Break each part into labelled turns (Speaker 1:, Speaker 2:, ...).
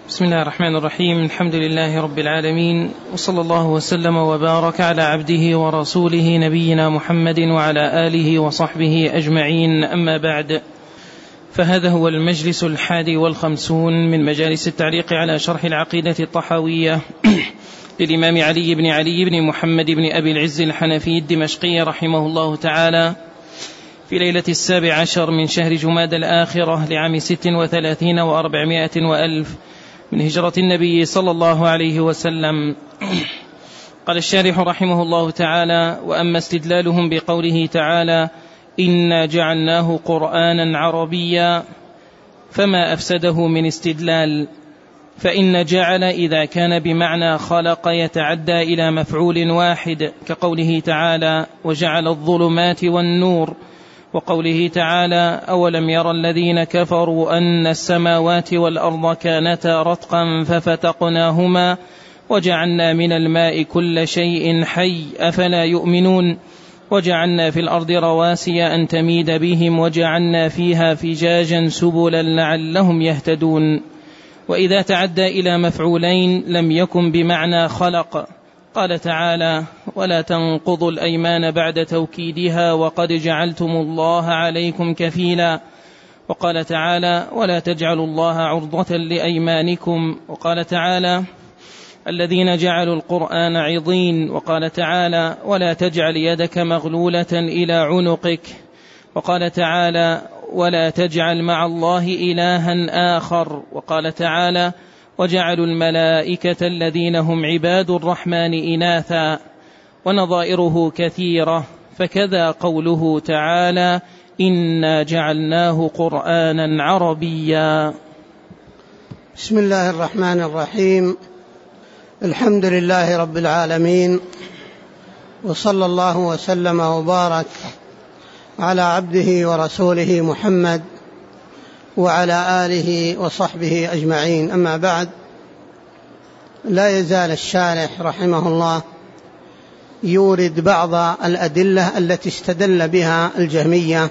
Speaker 1: بسم الله الرحمن الرحيم. الحمد لله رب العالمين، وصلى الله وسلم وبارك على عبده ورسوله نبينا محمد وعلى آله وصحبه أجمعين، أما بعد، فهذا هو المجلس 51 من مجالس التعليق على شرح العقيدة الطحاوية للإمام علي بن محمد بن أبي العز الحنفي الدمشقي رحمه الله تعالى، في ليلة 17 من شهر جماد الآخرة لعام 36 و400 وألف من هجرة النبي صلى الله عليه وسلم. قال الشارح رحمه الله تعالى: وأما استدلالهم بقوله تعالى إنا جعلناه قرآنا عربيا فما أفسده من استدلال، فإن جعل إذا كان بمعنى خلق يتعدى إلى مفعول واحد، كقوله تعالى وجعل الظلمات والنور، وقوله تعالى أولم يرى الذين كفروا أن السماوات والأرض كانتا رتقا ففتقناهما وجعلنا من الماء كل شيء حي أفلا يؤمنون، وجعلنا في الأرض رواسي أن تميد بهم وجعلنا فيها فجاجا سبلا لعلهم يهتدون. وإذا تعدى إلى مفعولين لم يكن بمعنى خلق. قال تعالى ولا تنقضوا الأيمان بعد توكيدها وقد جعلتم الله عليكم كفيلا، وقال تعالى ولا تجعلوا الله عرضة لأيمانكم، وقال تعالى الذين جعلوا القرآن عضين، وقال تعالى ولا تجعل يدك مغلولة إلى عنقك، وقال تعالى ولا تجعل مع الله إلها آخر، وقال تعالى وجعلوا الملائكة الذين هم عباد الرحمن إناثا، ونظائره كثيرة. فكذا قوله تعالى إنا جعلناه قرآنا عربيا.
Speaker 2: بسم الله الرحمن الرحيم. الحمد لله رب العالمين، وصلى الله وسلم وبارك على عبده ورسوله محمد وعلى آله وصحبه أجمعين، أما بعد. لا يزال الشارح رحمه الله يورد بعض الأدلة التي استدل بها الجهمية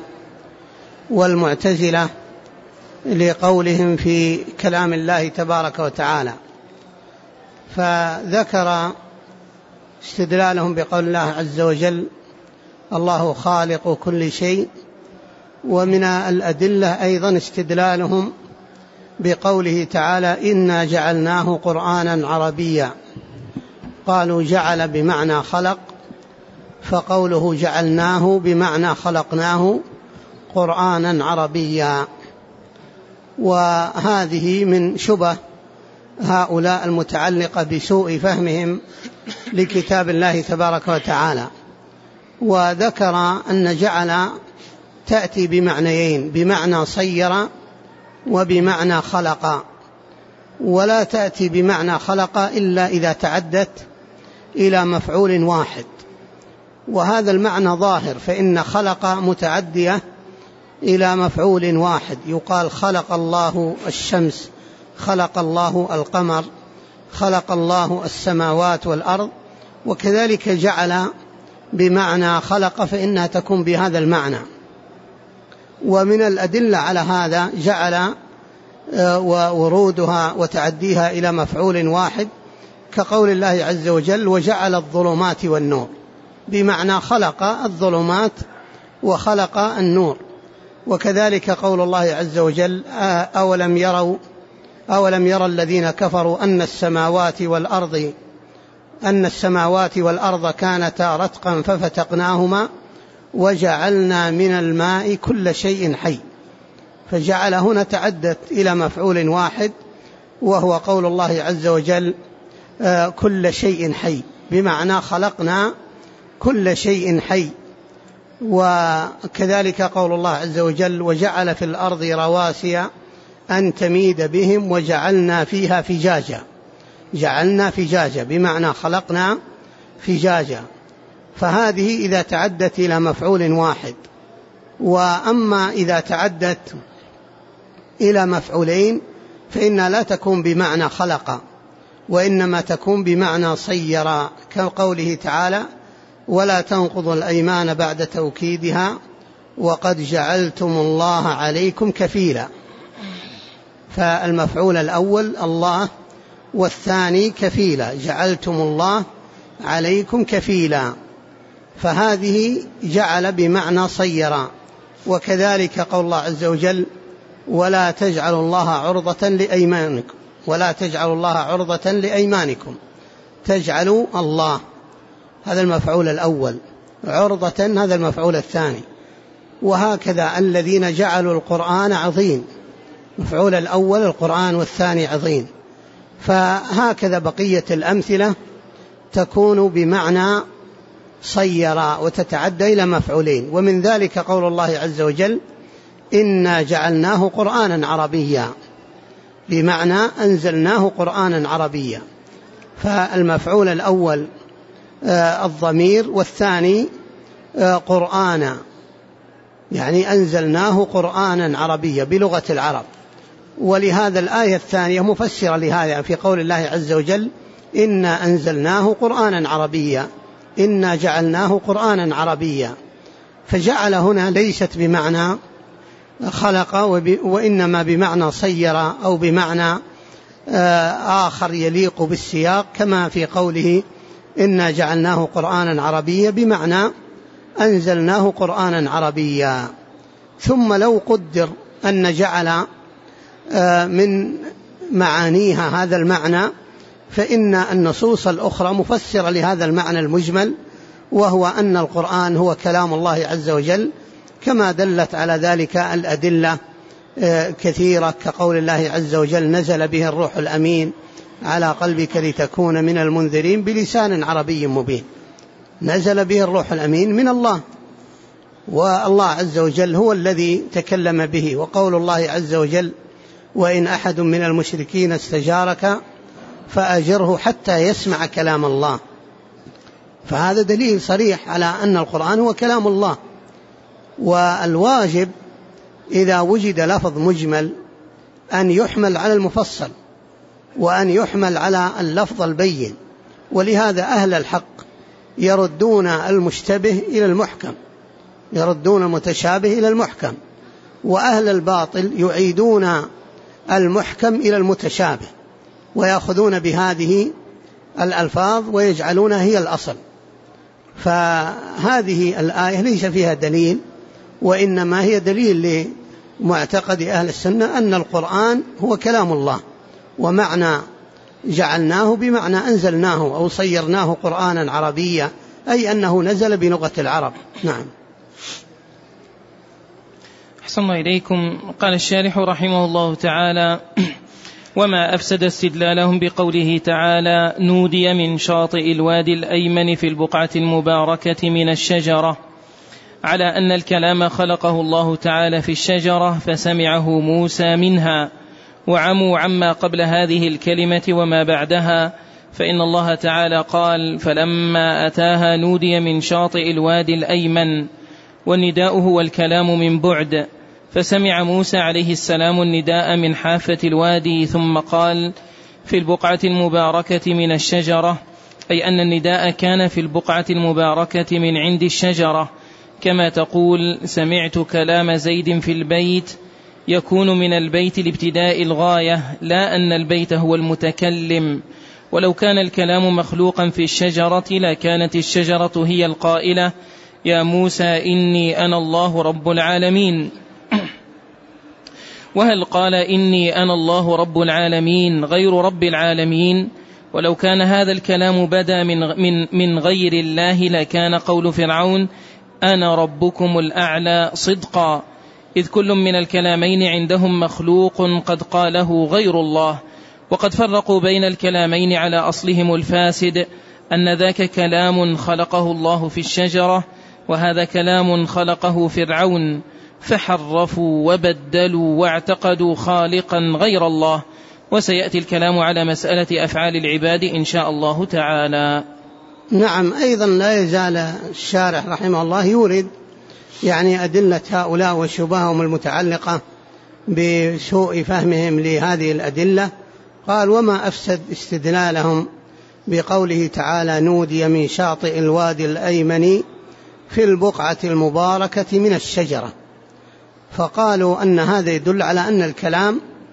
Speaker 2: والمعتزلة لقولهم في كلام الله تبارك وتعالى، فذكر استدلالهم بقول الله عز وجل الله خالق كل شيء، ومن الأدلة أيضا استدلالهم بقوله تعالى إنا جعلناه قرآنا عربيا. قالوا جعل بمعنى خلق، فقوله جعلناه بمعنى خلقناه قرآنا عربيا. وهذه من شبه هؤلاء المتعلقة بسوء فهمهم لكتاب الله تبارك وتعالى. وذكر أن جعل تأتي بمعنيين، بمعنى صير وبمعنى خلق، ولا تأتي بمعنى خلق إلا إذا تعدت إلى مفعول واحد، وهذا المعنى ظاهر، فإن خلق متعدية إلى مفعول واحد. يقال خلق الله الشمس، خلق الله القمر، خلق الله السماوات والأرض، وكذلك جعل بمعنى خلق فإنها تكون بهذا المعنى. ومن الأدلة على هذا جعل وورودها وتعديها إلى مفعول واحد، كقول الله عز وجل وجعل الظلمات والنور، بمعنى خلق الظلمات وخلق النور. وكذلك قول الله عز وجل أولم يرى الذين كفروا أن السماوات والأرض كانتا رتقا ففتقناهما وجعلنا من الماء كل شيء حي. فجعل هنا تعدت إلى مفعول واحد، وهو قول الله عز وجل كل شيء حي، بمعنى خلقنا كل شيء حي. وكذلك قول الله عز وجل وجعل في الأرض رواسي أن تميد بهم وجعلنا فيها فجاجا، جعلنا فجاجا بمعنى خلقنا فجاجا. فهذه إذا تعدت إلى مفعول واحد. وأما إذا تعدت إلى مفعولين فإنها لا تكون بمعنى خلق، وإنما تكون بمعنى صير، كقوله تعالى ولا تنقضوا الأيمان بعد توكيدها وقد جعلتم الله عليكم كفيلا. فالمفعول الأول الله، والثاني كفيلا، جعلتم الله عليكم كفيلا، فهذه جعل بمعنى صيرا. وكذلك قول الله عز وجل ولا تجعلوا الله عرضة لأيمانكم، ولا تجعلوا الله عرضة لأيمانكم، تجعلوا الله هذا المفعول الأول، عرضة هذا المفعول الثاني. وهكذا الذين جعلوا القرآن عظيم، مفعول الأول القرآن والثاني عظيم. فهكذا بقية الأمثلة تكون بمعنى صيرا وتتعدى إلى مفعولين. ومن ذلك قول الله عز وجل إنا جعلناه قرآنا عربيا، بمعنى أنزلناه قرآنا عربيا. فالمفعول الأول الضمير، والثاني قرآنا، يعني أنزلناه قرآنا عربيا بلغة العرب. ولهذا الآية الثانية مفسرة لهذا في قول الله عز وجل إنا أنزلناه قرآنا عربيا، إنا جعلناه قرآنا عربيا. فجعل هنا ليست بمعنى خلق، وإنما بمعنى صير أو بمعنى آخر يليق بالسياق، كما في قوله إنا جعلناه قرآنا عربيا بمعنى أنزلناه قرآنا عربيا. ثم لو قدر أن جعل من معانيها هذا المعنى، فإن النصوص الأخرى مفسرة لهذا المعنى المجمل، وهو أن القرآن هو كلام الله عز وجل، كما دلت على ذلك الأدلة كثيرة، كقول الله عز وجل نزل به الروح الأمين على قلبك لتكون من المنذرين بلسان عربي مبين. نزل به الروح الأمين من الله، والله عز وجل هو الذي تكلم به. وقول الله عز وجل وإن أحد من المشركين استجارك فأجره حتى يسمع كلام الله، فهذا دليل صريح على أن القرآن هو كلام الله. والواجب إذا وجد لفظ مجمل أن يحمل على المفصل، وأن يحمل على اللفظ البين. ولهذا أهل الحق يردون المشتبه إلى المحكم، يردون المتشابه إلى المحكم، وأهل الباطل يعيدون المحكم إلى المتشابه، ويأخذون بهذه الألفاظ ويجعلونها هي الأصل. فهذه الآية ليس فيها دليل، وإنما هي دليل لمعتقد أهل السنة أن القرآن هو كلام الله، ومعنى جعلناه بمعنى أنزلناه أو صيرناه قرآنا عربيا، أي أنه نزل بلغة العرب. نعم.
Speaker 1: أحسن الله إليكم. قال الشارح رحمه الله تعالى وما أفسد استدلالهم بقوله تعالى نودي من شاطئ الوادي الأيمن في البقعة المباركة من الشجرة، على أن الكلام خلقه الله تعالى في الشجرة فسمعه موسى منها، وعموا عما قبل هذه الكلمة وما بعدها، فإن الله تعالى قال فلما أتاها نودي من شاطئ الوادي الأيمن، والنداء هو الكلام من بعد، فسمع موسى عليه السلام النداء من حافة الوادي، ثم قال في البقعة المباركة من الشجرة، أي أن النداء كان في البقعة المباركة من عند الشجرة، كما تقول سمعت كلام زيد في البيت، يكون من البيت لابتداء الغاية، لا أن البيت هو المتكلم. ولو كان الكلام مخلوقا في الشجرة لكانت الشجرة هي القائلة يا موسى إني أنا الله رب العالمين. وهل قال إني أنا الله رب العالمين غير رب العالمين؟ ولو كان هذا الكلام بدا من غير الله لكان قول فرعون أنا ربكم الأعلى صدقا، إذ كل من الكلامين عندهم مخلوق قد قاله غير الله. وقد فرقوا بين الكلامين على أصلهم الفاسد، أن ذاك كلام خلقه الله في الشجرة، وهذا كلام خلقه فرعون، فحرفوا وبدلوا واعتقدوا خالقا غير الله. وسيأتي الكلام على مسألة أفعال العباد إن شاء الله تعالى.
Speaker 2: نعم. أيضا لا يزال الشارح رحمه الله يورد يعني أدلة هؤلاء وشبههم المتعلقة بسوء فهمهم لهذه الأدلة. قال وما أفسد استدلالهم بقوله تعالى نودي من شاطئ الوادي الأيمن في البقعة المباركة من الشجرة، فقالوا أن هذا يدل على أن الكلام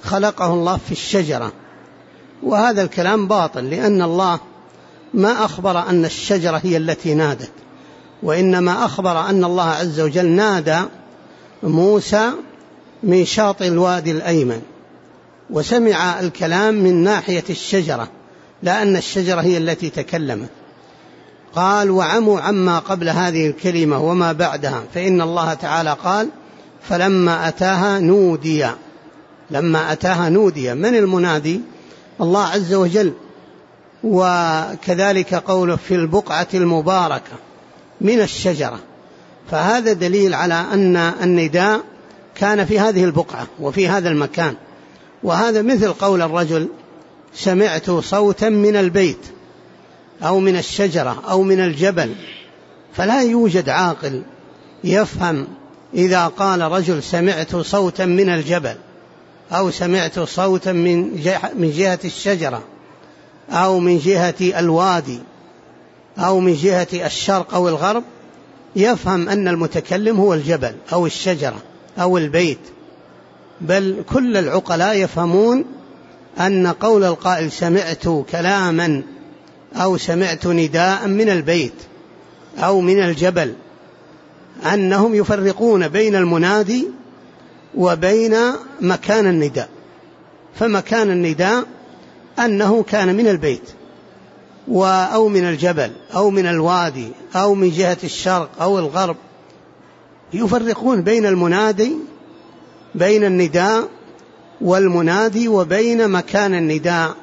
Speaker 2: خلقه الله في الشجرة، وهذا الكلام باطل، لأن الله ما أخبر أن الشجرة هي التي نادت، وإنما أخبر أن الله عز وجل نادى موسى من شاطئ الوادي الأيمن، وسمع الكلام من ناحية الشجرة، لا أن الشجرة هي التي تكلمت. قال وعموا عما قبل هذه الكلمة وما بعدها، فإن الله تعالى قال فلما أتاها نودي. لما أتاها نودي، من المنادي؟ الله عز وجل. وكذلك قوله في البقعة المباركة من الشجرة، فهذا دليل على أن النداء كان في هذه البقعة وفي هذا المكان. وهذا مثل قول الرجل سمعت صوتا من البيت أو من الشجرة أو من الجبل، فلا يوجد عاقل يفهم إذا قال رجل سمعت صوتا من الجبل أو سمعت صوتا من جهة الشجرة أو من جهة الوادي أو من جهة الشرق أو الغرب، يفهم أن المتكلم هو الجبل أو الشجرة أو البيت. بل كل العقلاء يفهمون أن قول القائل سمعت كلاما أو سمعت نداء من البيت أو من الجبل، أنهم يفرقون بين المنادي وبين مكان النداء. فمكان النداء أنه كان من البيت أو من الجبل أو من الوادي أو من جهة الشرق أو الغرب، يفرقون بين المنادي، بين النداء والمنادي، وبين مكان النداء،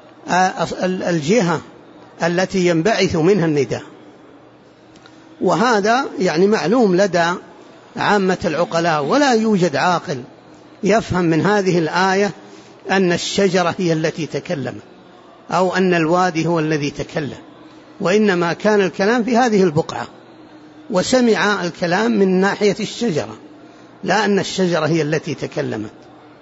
Speaker 2: الجهة التي ينبعث منها النداء. وهذا يعني معلوم لدى عامة العقلاء، ولا يوجد عاقل يفهم من هذه الآية أن الشجرة هي التي تكلمت أو أن الوادي هو الذي تكلم، وإنما كان الكلام في هذه البقعة، وسمع الكلام من ناحية الشجرة، لا أن الشجرة هي التي تكلمت.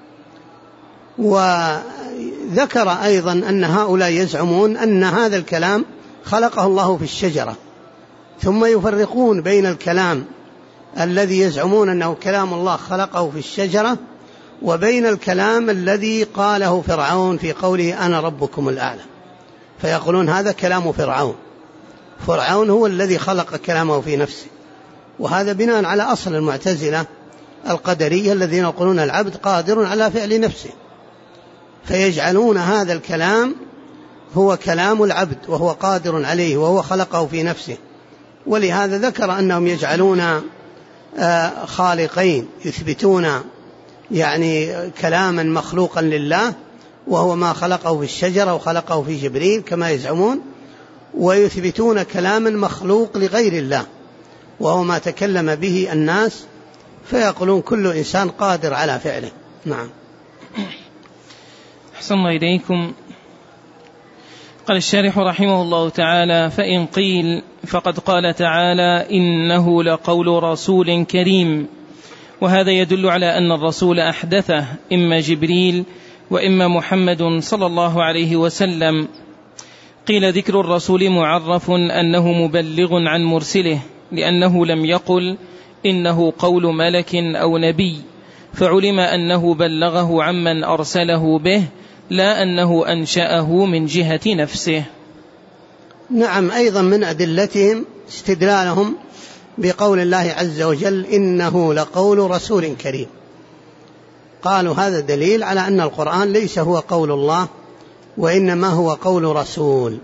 Speaker 2: وذكر أيضا أن هؤلاء يزعمون أن هذا الكلام خلقه الله في الشجرة، ثم يفرقون بين الكلام الذي يزعمون أنه كلام الله خلقه في الشجرة وبين الكلام الذي قاله فرعون في قوله أنا ربكم الأعلى، فيقولون هذا كلام فرعون هو الذي خلق كلامه في نفسه. وهذا بناء على أصل المعتزلة القدرية الذين يقولون العبد قادر على فعل نفسه، فيجعلون هذا الكلام هو كلام العبد وهو قادر عليه وهو خلقه في نفسه. ولهذا ذكر أنهم يجعلون خالقين، يثبتون يعني كلاما مخلوقا لله وهو ما خلقه في الشجرة وخلقه في جبريل كما يزعمون، ويثبتون كلاما مخلوق لغير الله وهو ما تكلم به الناس، فيقولون كل إنسان قادر على فعله. نعم.
Speaker 1: أحسن الله إليكم. قال الشارح رحمه الله تعالى فإن قيل فقد قال تعالى إنه لقول رسول كريم، وهذا يدل على أن الرسول أحدثه إما جبريل وإما محمد صلى الله عليه وسلم. قيل ذكر الرسول معرف أنه مبلغ عن مرسله، لأنه لم يقل إنه قول ملك أو نبي، فعلم أنه بلغه عمن أرسله به، لا أنه أنشأه من جهة نفسه.
Speaker 2: نعم. أيضا من أدلتهم استدلالهم بقول الله عز وجل إنه لقول رسول كريم، قالوا هذا دليل على أن القرآن ليس هو قول الله وإنما هو قول رسول.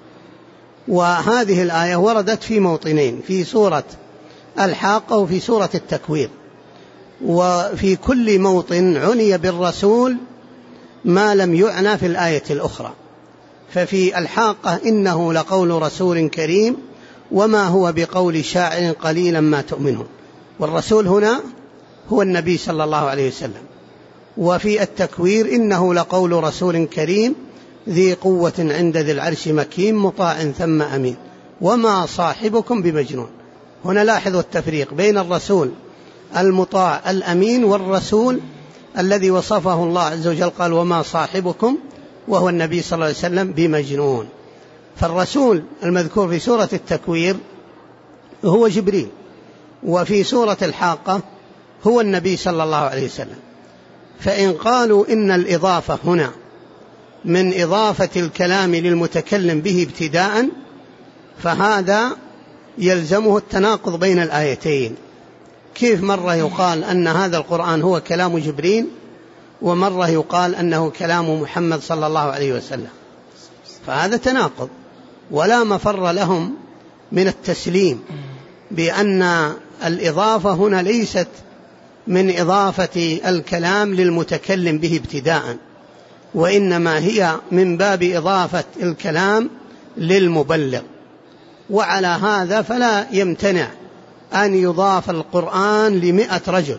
Speaker 2: وهذه الآية وردت في موطنين، في سورة الحاقة وفي سورة التكوير، وفي كل موطن عني بالرسول ما لم يعنى في الآية الأخرى. ففي الحاقة إنه لقول رسول كريم وما هو بقول شاعر قليلا ما تؤمنون، والرسول هنا هو النبي صلى الله عليه وسلم. وفي التكوير إنه لقول رسول كريم ذي قوة عند ذي العرش مكين مطاع ثم أمين وما صاحبكم بمجنون. هنا لاحظوا التفريق بين الرسول المطاع الأمين والرسول الذي وصفه الله عز وجل قال وما صاحبكم، وهو النبي صلى الله عليه وسلم، بمجنون. فالرسول المذكور في سورة التكوير هو جبريل، وفي سورة الحاقة هو النبي صلى الله عليه وسلم. فإن قالوا إن الإضافة هنا من إضافة الكلام للمتكلم به ابتداء فهذا يلزمه التناقض بين الآيتين. كيف مرة يقال أن هذا القرآن هو كلام جبريل ومرة يقال أنه كلام محمد صلى الله عليه وسلم؟ فهذا تناقض، ولا مفر لهم من التسليم بأن الإضافة هنا ليست من إضافة الكلام للمتكلم به ابتداء، وإنما هي من باب إضافة الكلام للمبلغ. وعلى هذا فلا يمتنع أن يضاف القرآن ل100 رجل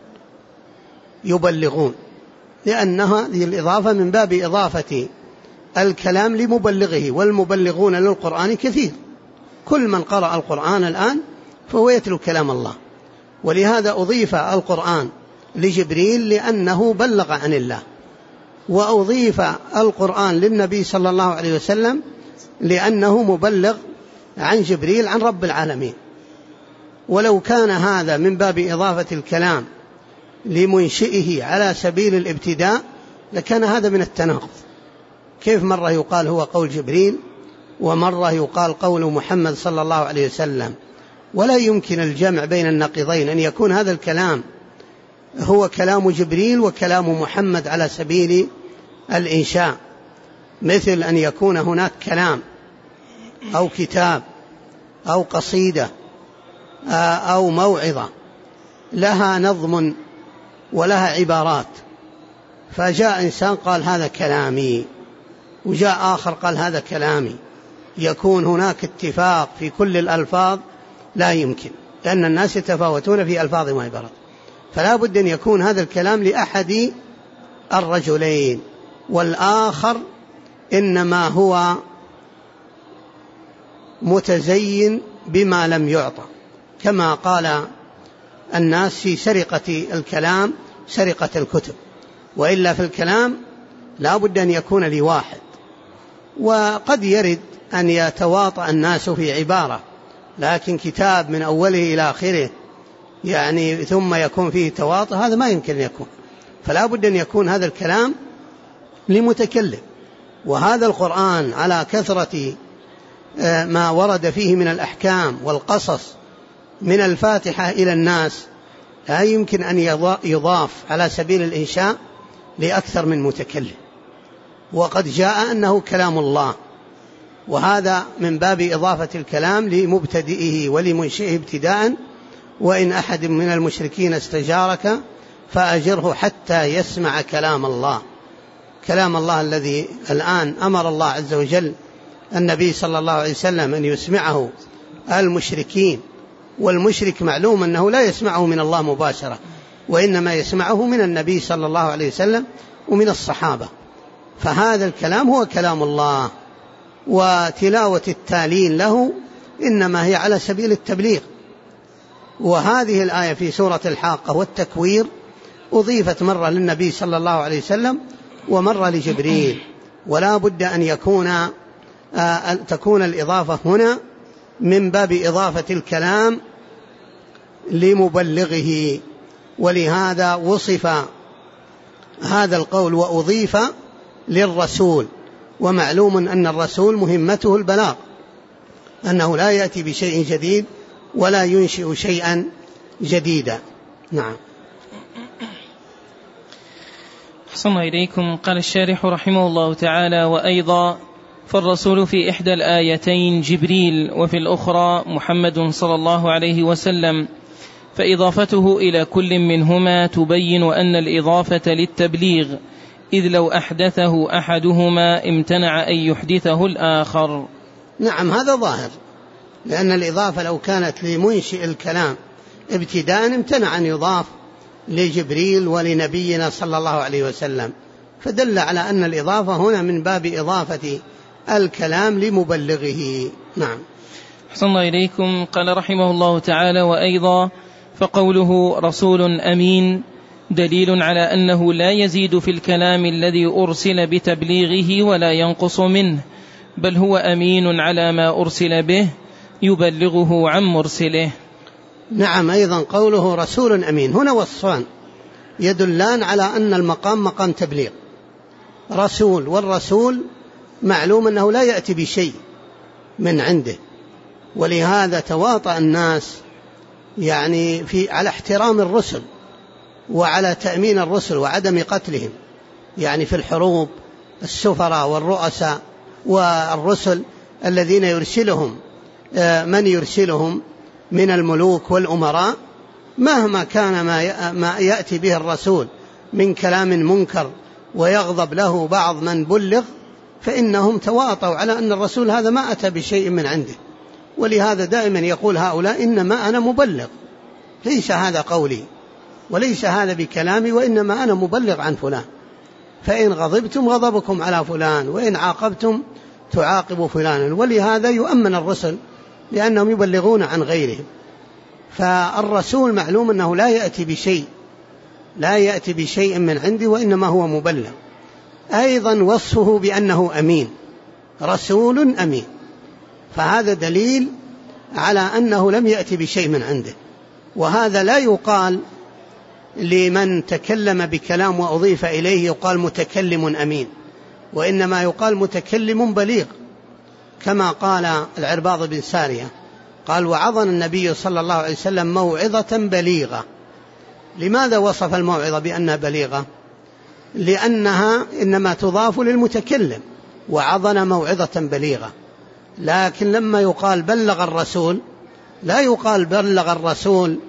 Speaker 2: يبلغون، لأنها هذه الإضافة من باب إضافة الكلام لمبلغه، والمبلغون للقرآن كثير، كل من قرأ القرآن الآن فهو يتلو كلام الله. ولهذا أضيف القرآن لجبريل لأنه بلغ عن الله، وأضيف القرآن للنبي صلى الله عليه وسلم لأنه مبلغ عن جبريل عن رب العالمين. ولو كان هذا من باب إضافة الكلام لمنشئه على سبيل الابتداء لكان هذا من التناقض. كيف مرة يقال هو قول جبريل ومرة يقال قول محمد صلى الله عليه وسلم؟ ولا يمكن الجمع بين النقيضين، أن يكون هذا الكلام هو كلام جبريل وكلام محمد على سبيل الإنشاء، مثل أن يكون هناك كلام أو كتاب أو قصيدة أو موعظة لها نظم ولها عبارات، فجاء إنسان قال هذا كلامي، وجاء آخر قال هذا كلامي، يكون هناك اتفاق في كل الألفاظ؟ لا يمكن، لأن الناس يتفاوتون في ألفاظ وعبارات، فلا بد أن يكون هذا الكلام لأحد الرجلين، والآخر إنما هو متزين بما لم يعطى، كما قال الناس في سرقة الكلام سرقة الكتب، وإلا في الكلام لا بد أن يكون لواحد. وقد يرد أن يتواطأ الناس في عبارة، لكن كتاب من أوله إلى آخره يعني ثم يكون فيه تواطؤ، هذا ما يمكن أن يكون، فلا بد أن يكون هذا الكلام لمتكلم. وهذا القرآن على كثرة ما ورد فيه من الأحكام والقصص من الفاتحة إلى الناس لا يمكن أن يضاف على سبيل الإنشاء لأكثر من متكلم، وقد جاء أنه كلام الله، وهذا من باب إضافة الكلام لمبتدئه ولمنشئه ابتداء. وإن أحد من المشركين استجارك فأجره حتى يسمع كلام الله، كلام الله الذي الآن أمر الله عز وجل النبي صلى الله عليه وسلم أن يسمعه المشركين، والمشرك معلوم أنه لا يسمعه من الله مباشرة، وإنما يسمعه من النبي صلى الله عليه وسلم ومن الصحابة، فهذا الكلام هو كلام الله، وتلاوة التالين له إنما هي على سبيل التبليغ. وهذه الآية في سورة الحاقة والتكوير أضيفت مرة للنبي صلى الله عليه وسلم ومرة لجبريل، ولا بد أن تكون الإضافة هنا من باب إضافة الكلام لمبلغه، ولهذا وصف هذا القول وأضيف للرسول. ومعلوم أن الرسول مهمته البلاغ، أنه لا يأتي بشيء جديد ولا ينشئ شيئا جديدا. نعم.
Speaker 1: أحسن إليكم. قال الشارح رحمه الله تعالى: وأيضا فالرسول في إحدى الآيتين جبريل وفي الأخرى محمد صلى الله عليه وسلم، فإضافته إلى كل منهما تبين أن الإضافة للتبليغ، إذ لو أحدثه أحدهما امتنع أن يحدثه الآخر.
Speaker 2: نعم، هذا ظاهر، لأن الإضافة لو كانت لمنشئ الكلام ابتداء امتنع أن يضاف لجبريل ولنبينا صلى الله عليه وسلم، فدل على أن الإضافة هنا من باب إضافة الكلام لمبلغه. نعم.
Speaker 1: أحسن الله إليكم. قال رحمه الله تعالى: وأيضا فقوله رسول أمين دليل على أنه لا يزيد في الكلام الذي أرسل بتبليغه ولا ينقص منه، بل هو أمين على ما أرسل به يبلغه عن مرسله.
Speaker 2: نعم، أيضا قوله رسول أمين هنا وصفان: يدلان على أن المقام مقام تبليغ. رسول، والرسول معلوم أنه لا يأتي بشيء من عنده، ولهذا تواطأ الناس يعني على احترام الرسل وعلى تأمين الرسل وعدم قتلهم، يعني في الحروب السفراء والرؤساء والرسل الذين يرسلهم من يرسلهم من الملوك والأمراء، مهما كان ما يأتي به الرسول من كلام منكر ويغضب له بعض من بلغ، فإنهم تواطوا على أن الرسول هذا ما أتى بشيء من عنده. ولهذا دائما يقول هؤلاء إنما أنا مبلغ، ليس هذا قولي وليس هذا بكلامي، وإنما أنا مبلغ عن فلان، فإن غضبتم غضبكم على فلان، وإن عاقبتم تعاقبوا فلانا. ولهذا يؤمن الرسل لأنهم يبلغون عن غيرهم. فالرسول معلوم أنه لا يأتي بشيء من عنده، وإنما هو مبلغ. أيضا وصفه بأنه أمين، رسول أمين، فهذا دليل على أنه لم يأتي بشيء من عنده. وهذا لا يقال لمن تكلم بكلام وأضيف إليه يقال متكلم أمين، وإنما يقال متكلم بليغ، كما قال العرباض بن سارية قال: وعظنا النبي صلى الله عليه وسلم موعظة بليغة. لماذا وصف الموعظة بأنها بليغة؟ لأنها إنما تضاف للمتكلم، وعظنا موعظة بليغة. لكن لما يقال بلغ الرسول لا يقال بلغ الرسول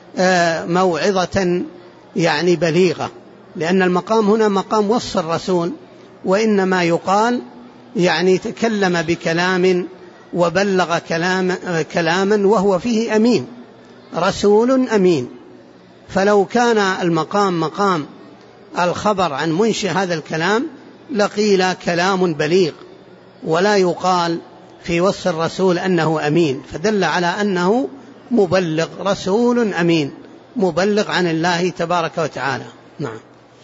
Speaker 2: موعظة يعني بليغة، لأن المقام هنا مقام وصف الرسول، وإنما يقال يعني تكلم بكلام وبلغ كلاما وهو فيه أمين، رسول أمين. فلو كان المقام مقام الخبر عن منشئ هذا الكلام لقيل كلام بليغ، ولا يقال في وصف الرسول أنه أمين، فدل على أنه مبلغ، رسول أمين مبلغ عن الله تبارك وتعالى. نعم.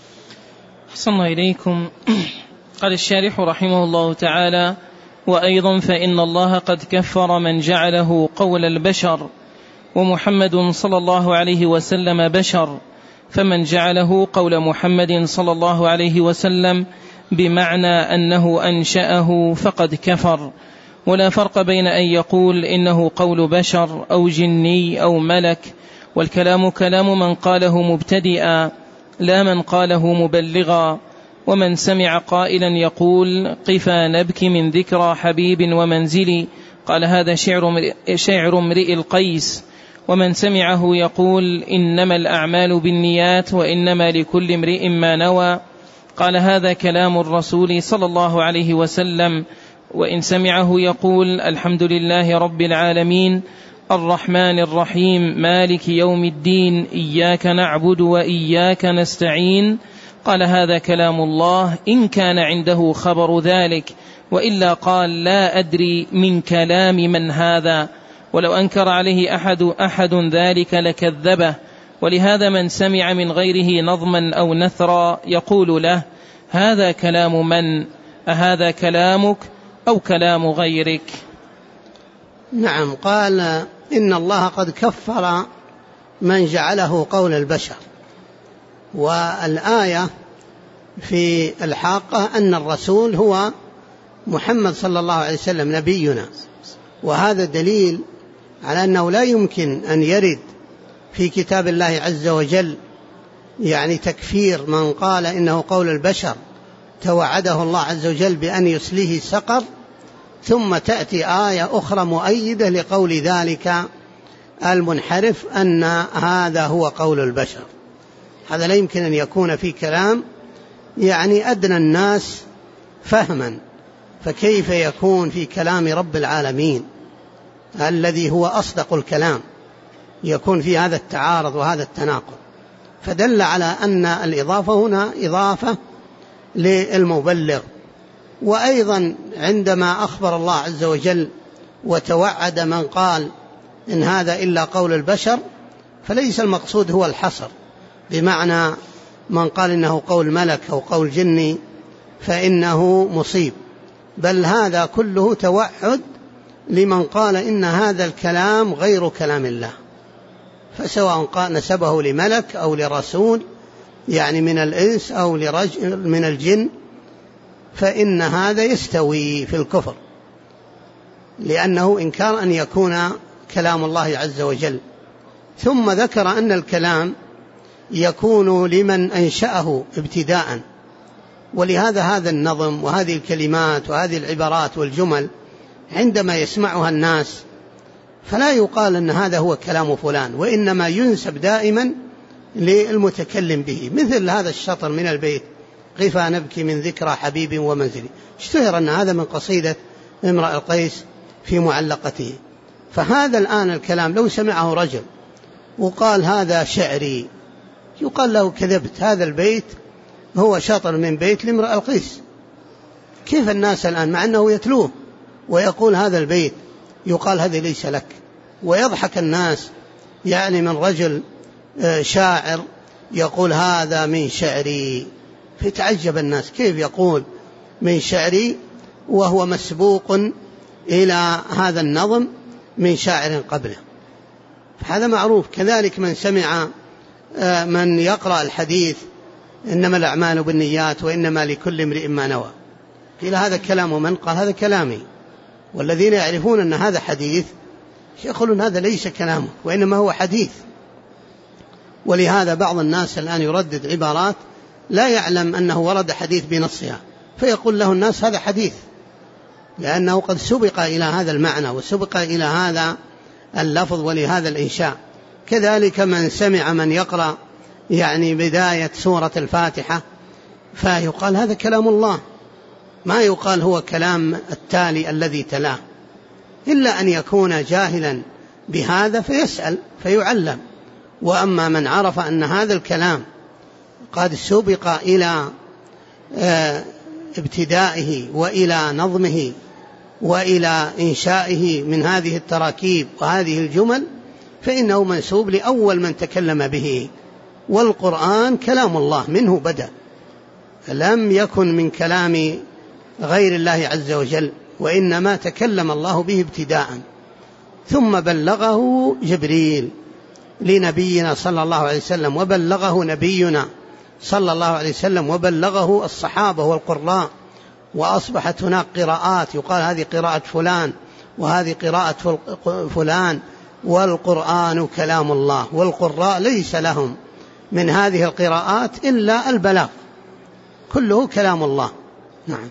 Speaker 1: أحسن إليكم. قال الشارح رحمه الله تعالى: وأيضا فإن الله قد كفر من جعله قول البشر، ومحمد صلى الله عليه وسلم بشر، فمن جعله قول محمد صلى الله عليه وسلم بمعنى أنه أنشأه فقد كفر. ولا فرق بين أن يقول إنه قول بشر أو جني أو ملك، والكلام كلام من قاله مبتدئا لا من قاله مبلغا. ومن سمع قائلا يقول: قفا نبكي من ذكرى حبيب ومنزلي، قال: هذا شعر امرئ القيس. ومن سمعه يقول: إنما الأعمال بالنيات وإنما لكل امرئ ما نوى، قال: هذا كلام الرسول صلى الله عليه وسلم. وإن سمعه يقول: الحمد لله رب العالمين الرحمن الرحيم مالك يوم الدين إياك نعبد وإياك نستعين، قال: هذا كلام الله إن كان عنده خبر ذلك، وإلا قال: لا أدري من كلام من هذا. ولو أنكر عليه أحد ذلك لكذبه. ولهذا من سمع من غيره نظما أو نثرا يقول له: هذا كلام من؟ أهذا كلامك أو كلام غيرك؟
Speaker 2: نعم. قال: إن الله قد كفر من جعله قول البشر. والآية في الحاقة أن الرسول هو محمد صلى الله عليه وسلم نبينا، وهذا دليل على أنه لا يمكن أن يرد في كتاب الله عز وجل يعني تكفير من قال إنه قول البشر توعده الله عز وجل بأن يسليه سقر، ثم تأتي آية أخرى مؤيدة لقول ذلك المنحرف أن هذا هو قول البشر. هذا لا يمكن أن يكون في كلام يعني أدنى الناس فهما، فكيف يكون في كلام رب العالمين الذي هو أصدق الكلام يكون في هذا التعارض وهذا التناقض؟ فدل على أن الإضافة هنا إضافة للمبلغ. وأيضا عندما أخبر الله عز وجل وتوعد من قال إن هذا إلا قول البشر، فليس المقصود هو الحصر، بمعنى من قال إنه قول ملك أو قول جني فإنه مصيب، بل هذا كله توعد لمن قال إن هذا الكلام غير كلام الله، فسواء نسبه لملك أو لرسول يعني من الإنس أو لرجل من الجن، فإن هذا يستوي في الكفر، لأنه إنكار أن يكون كلام الله عز وجل. ثم ذكر أن الكلام يكون لمن أنشأه ابتداء، ولهذا هذا النظم وهذه الكلمات وهذه العبارات والجمل عندما يسمعها الناس فلا يقال أن هذا هو كلام فلان، وإنما ينسب دائما للمتكلم به. مثل هذا الشطر من البيت: قفا نبكي من ذكرى حبيب ومنزلي، اشتهر أن هذا من قصيدة امرأ القيس في معلقته. فهذا الآن الكلام لو سمعه رجل وقال هذا شعري يقال له كذبت، هذا البيت هو شطر من بيت لامرأ القيس. كيف الناس الآن مع أنه يتلوه ويقول هذا البيت يقال هذا ليس لك، ويضحك الناس يعني من رجل شاعر يقول هذا من شعري، فتعجب الناس كيف يقول من شعري وهو مسبوق إلى هذا النظم من شاعر قبله. هذا معروف. كذلك من سمع من يقرأ الحديث إنما الأعمال بالنيات وإنما لكل امرئ ما نوى، قيل هذا كلام من قال هذا كلامي، والذين يعرفون أن هذا حديث يقولون هذا ليس كلامه وإنما هو حديث. ولهذا بعض الناس الآن يردد عبارات لا يعلم أنه ورد حديث بنصها، فيقول له الناس هذا حديث، لأنه قد سبق إلى هذا المعنى وسبق إلى هذا اللفظ ولهذا الإنشاء. كذلك من سمع من يقرأ يعني بداية سورة الفاتحة فيقال هذا كلام الله، ما يقال هو كلام التالي الذي تلاه، إلا أن يكون جاهلا بهذا فيسأل فيعلم. وأما من عرف أن هذا الكلام قد سبق إلى ابتدائه وإلى نظمه وإلى إنشائه من هذه التراكيب وهذه الجمل فإنه منسوب لأول من تكلم به. والقرآن كلام الله منه بدأ، لم يكن من كلام غير الله عز وجل، وإنما تكلم الله به ابتداء، ثم بلغه جبريل لنبينا صلى الله عليه وسلم، وبلغه نبينا صلى الله عليه وسلم، وبلغه الصحابة والقراء، وأصبحت هناك قراءات يقال هذه قراءة فلان وهذه قراءة فلان، والقرآن كلام الله، والقراء ليس لهم من هذه القراءات إلا البلاغ، كله كلام الله. نعم.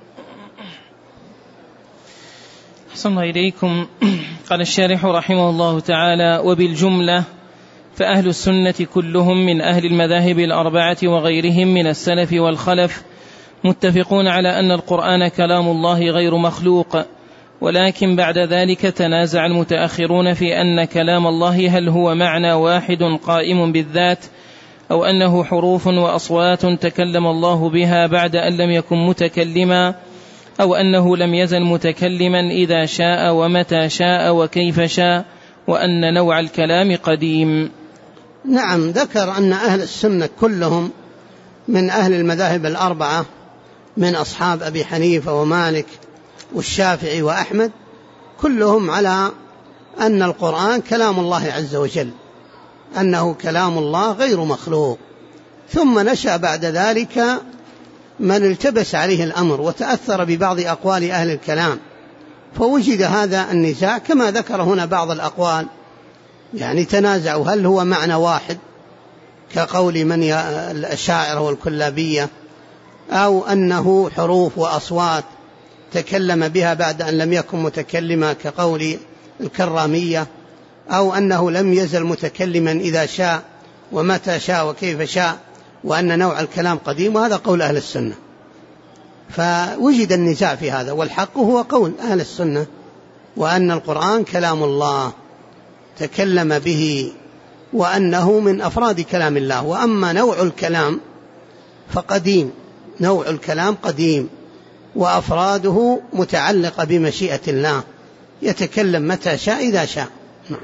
Speaker 1: أحسن الله إليكم. قال الشارح رحمه الله تعالى: وبالجملة فأهل السنة كلهم من أهل المذاهب الأربعة وغيرهم من السلف والخلف متفقون على أن القرآن كلام الله غير مخلوق، ولكن بعد ذلك تنازع المتأخرون في أن كلام الله هل هو معنى واحد قائم بالذات، أو أنه حروف وأصوات تكلم الله بها بعد أن لم يكن متكلما، أو أنه لم يزل متكلما إذا شاء ومتى شاء وكيف شاء، وأن نوع الكلام قديم.
Speaker 2: نعم. ذكر أن أهل السنة كلهم من أهل المذاهب الأربعة من أصحاب أبي حنيفة ومالك والشافعي وأحمد، كلهم على أن القرآن كلام الله عز وجل، أنه كلام الله غير مخلوق. ثم نشأ بعد ذلك من التبس عليه الأمر وتأثر ببعض أقوال أهل الكلام، فوجد هذا النزاع كما ذكر هنا بعض الأقوال، يعني تنازعوا هل هو معنى واحد كقول من الأشاعرة والكلابية، أو أنه حروف وأصوات تكلم بها بعد أن لم يكن متكلما كقول الكرامية، أو أنه لم يزل متكلما إذا شاء ومتى شاء وكيف شاء، وأن نوع الكلام قديم، وهذا قول أهل السنة. فوجد النزاع في هذا، والحق هو قول أهل السنة، وأن القرآن كلام الله تكلم به، وأنه من أفراد كلام الله. وأما نوع الكلام فقديم، نوع الكلام قديم، وأفراده متعلقة بمشيئة الله، يتكلم متى شاء إذا شاء. نعم.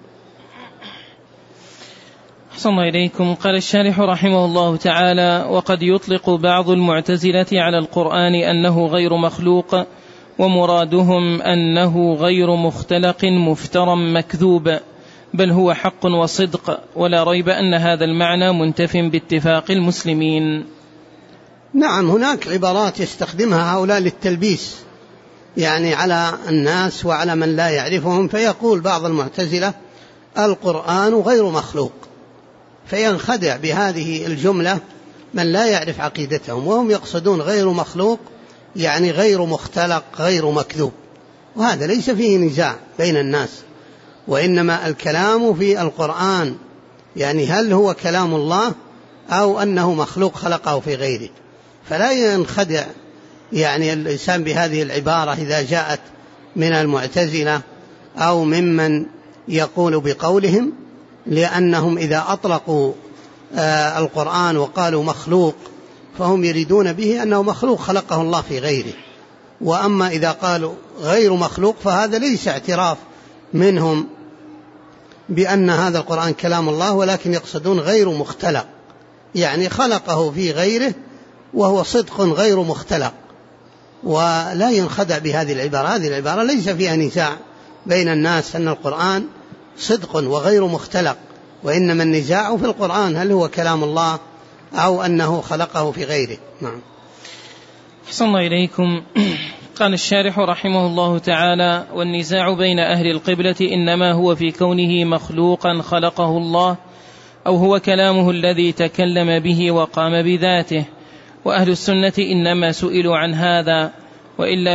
Speaker 1: أحسن الله إليكم. قال الشارح رحمه الله تعالى: وقد يطلق بعض المعتزلة على القرآن أنه غير مخلوق، ومرادهم أنه غير مختلق مفترى مكذوب، بل هو حق وصدق، ولا ريب أن هذا المعنى منتف باتفاق المسلمين.
Speaker 2: نعم، هناك عبارات يستخدمها هؤلاء للتلبيس يعني على الناس وعلى من لا يعرفهم، فيقول بعض المعتزلة القرآن غير مخلوق، فينخدع بهذه الجملة من لا يعرف عقيدتهم، وهم يقصدون غير مخلوق يعني غير مختلق غير مكذوب، وهذا ليس فيه نزاع بين الناس، وإنما الكلام في القرآن يعني هل هو كلام الله أو أنه مخلوق خلقه في غيره. فلا ينخدع يعني الإنسان بهذه العبارة إذا جاءت من المعتزلة أو ممن يقول بقولهم، لأنهم إذا أطلقوا القرآن وقالوا مخلوق فهم يريدون به أنه مخلوق خلقه الله في غيره، وأما إذا قالوا غير مخلوق فهذا ليس اعتراف منهم بأن هذا القرآن كلام الله، ولكن يقصدون غير مختلق يعني خلقه في غيره وهو صدق غير مختلق. ولا ينخدع بهذه العبارة، هذه العبارة ليس فيها نزاع بين الناس أن القرآن صدق وغير مختلق، وإنما النزاع في القرآن هل هو كلام الله أو أنه خلقه في غيره. نعم.
Speaker 1: أحسن الله إليكم. قال الشارح رحمه الله تعالى: والنزاع بين أهل القبلة إنما هو في كونه مخلوقا خلقه الله، أو هو كلامه الذي تكلم به وقام بذاته، وأهل السنة إنما سئلوا عن هذا، وإلا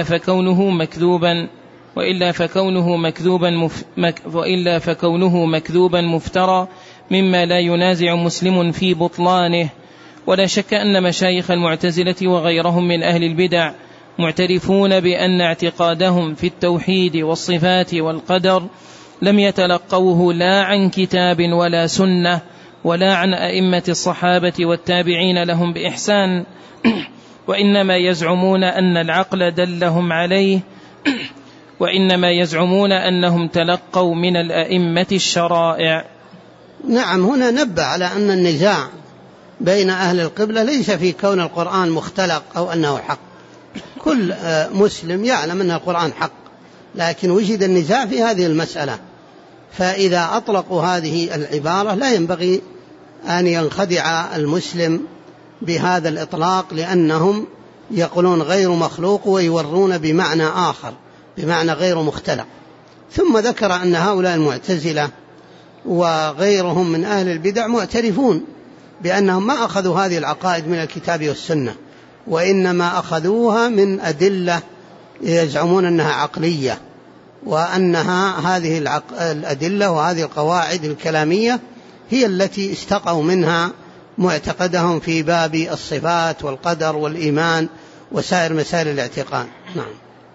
Speaker 1: فكونه مكذوبا مفترى مما لا ينازع مسلم في بطلانه. ولا شك أن مشايخ المعتزلة وغيرهم من أهل البدع معترفون بأن اعتقادهم في التوحيد والصفات والقدر لم يتلقوه لا عن كتاب ولا سنة ولا عن أئمة الصحابة والتابعين لهم بإحسان، وإنما يزعمون أن العقل دلهم عليه، وإنما يزعمون أنهم تلقوا من الأئمة الشرائع.
Speaker 2: نعم، هنا نبه على أن النزاع بين أهل القبلة ليس في كون القرآن مختلق أو أنه حق، كل مسلم يعلم أن القرآن حق، لكن وجد النزاع في هذه المسألة. فإذا أطلقوا هذه العبارة لا ينبغي أن ينخدع المسلم بهذا الإطلاق، لأنهم يقولون غير مخلوق ويورون بمعنى آخر بمعنى غير مختلق. ثم ذكر أن هؤلاء المعتزلة وغيرهم من أهل البدع معترفون بأنهم ما أخذوا هذه العقائد من الكتاب والسنة، وإنما أخذوها من أدلة يزعمون أنها عقلية، وأنها هذه الأدلة وهذه القواعد الكلامية هي التي استقوا منها معتقدهم في باب الصفات والقدر والإيمان وسائر مسائل الاعتقاد. نعم.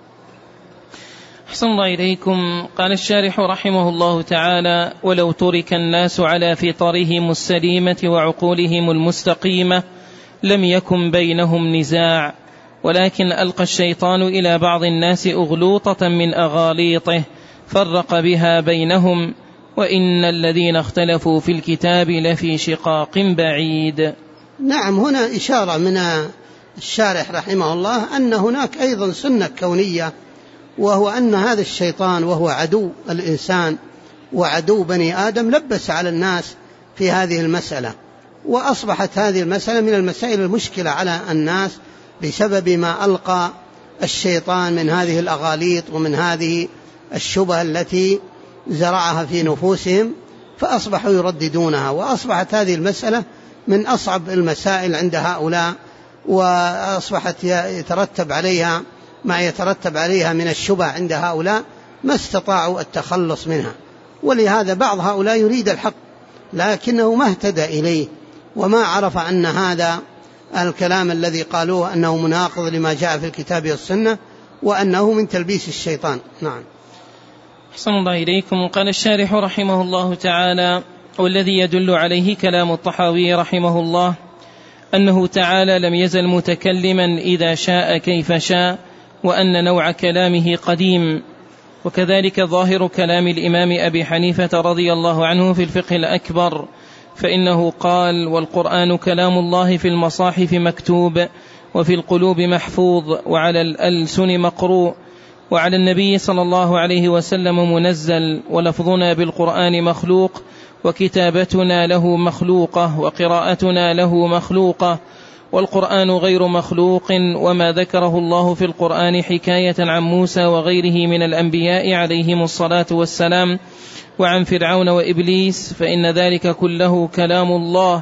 Speaker 1: أحسن الله إليكم. قال الشارح رحمه الله تعالى: ولو ترك الناس على فطرهم السليمة وعقولهم المستقيمة لم يكن بينهم نزاع، ولكن ألقى الشيطان إلى بعض الناس أغلوطة من أغاليطه فرق بها بينهم، وإن الذين اختلفوا في الكتاب لفي شقاق بعيد.
Speaker 2: نعم، هنا إشارة من الشارح رحمه الله أن هناك أيضا سنة كونية، وهو أن هذا الشيطان وهو عدو الإنسان وعدو بني آدم لبس على الناس في هذه المسألة، وأصبحت هذه المسألة من المسائل المشكلة على الناس بسبب ما ألقى الشيطان من هذه الأغاليط ومن هذه الشبهة التي زرعها في نفوسهم، فأصبحوا يرددونها، وأصبحت هذه المسألة من أصعب المسائل عند هؤلاء، وأصبحت يترتب عليها ما يترتب عليها من الشبه عند هؤلاء ما استطاعوا التخلص منها. ولهذا بعض هؤلاء يريد الحق لكنه ما اهتدى إليه وما عرف أن هذا الكلام الذي قالوه أنه مناقض لما جاء في الكتاب والسنة وأنه من تلبيس الشيطان. نعم.
Speaker 1: أحسن الله إليكم. قال الشارح رحمه الله تعالى: والذي يدل عليه كلام الطحاوي رحمه الله أنه تعالى لم يزل متكلما إذا شاء كيف شاء، وأن نوع كلامه قديم. وكذلك ظاهر كلام الإمام أبي حنيفة رضي الله عنه في الفقه الأكبر، فإنه قال: والقرآن كلام الله في المصاحف مكتوب، وفي القلوب محفوظ، وعلى الألسن مقروء، وعلى النبي صلى الله عليه وسلم منزل، ولفظنا بالقرآن مخلوق، وكتابتنا له مخلوقة، وقراءتنا له مخلوقة، والقرآن غير مخلوق. وما ذكره الله في القرآن حكاية عن موسى وغيره من الأنبياء عليهم الصلاة والسلام، وعن فرعون وإبليس، فإن ذلك كله كلام الله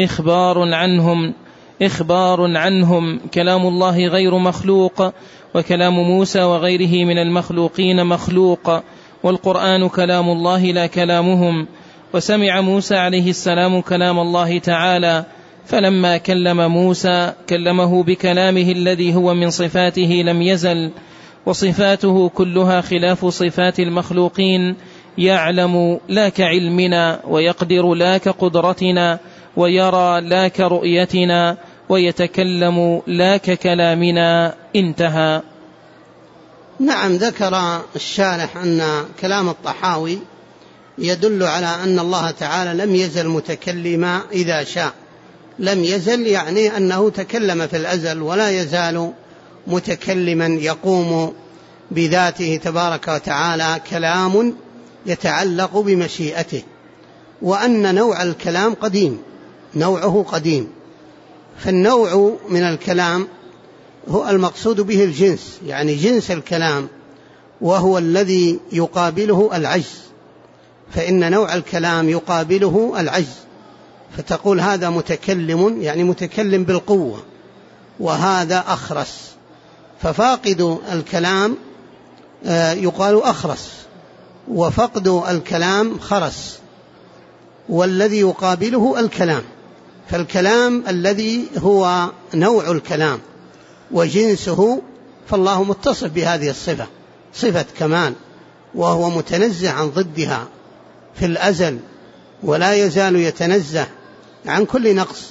Speaker 1: إخبار عنهم. كلام الله غير مخلوق، وكلام موسى وغيره من المخلوقين مخلوق، والقرآن كلام الله لا كلامهم. وسمع موسى عليه السلام كلام الله تعالى، فلما كلم موسى كلمه بكلامه الذي هو من صفاته لم يزل، وصفاته كلها خلاف صفات المخلوقين. يعلم لا كعلمنا، ويقدر لا كقدرتنا، ويرى لا كرؤيتنا، ويتكلم لا ككلامنا. انتهى.
Speaker 2: نعم، ذكر الشارح أن كلام الطحاوي يدل على أن الله تعالى لم يزل متكلما إذا شاء. لم يزل يعني أنه تكلم في الأزل ولا يزال متكلما يقوم بذاته تبارك وتعالى كلام يتعلق بمشيئته، وأن نوع الكلام قديم، نوعه قديم. فالنوع من الكلام هو المقصود به الجنس، يعني جنس الكلام، وهو الذي يقابله العجز، فإن نوع الكلام يقابله العجز، فتقول هذا متكلم يعني متكلم بالقوة، وهذا أخرس، ففاقد الكلام يقال أخرس، وفقد الكلام خرس، والذي يقابله الكلام. فالكلام الذي هو نوع الكلام وجنسه، فالله متصف بهذه الصفة، صفة كمال، وهو متنزه عن ضدها في الأزل، ولا يزال يتنزه عن كل نقص.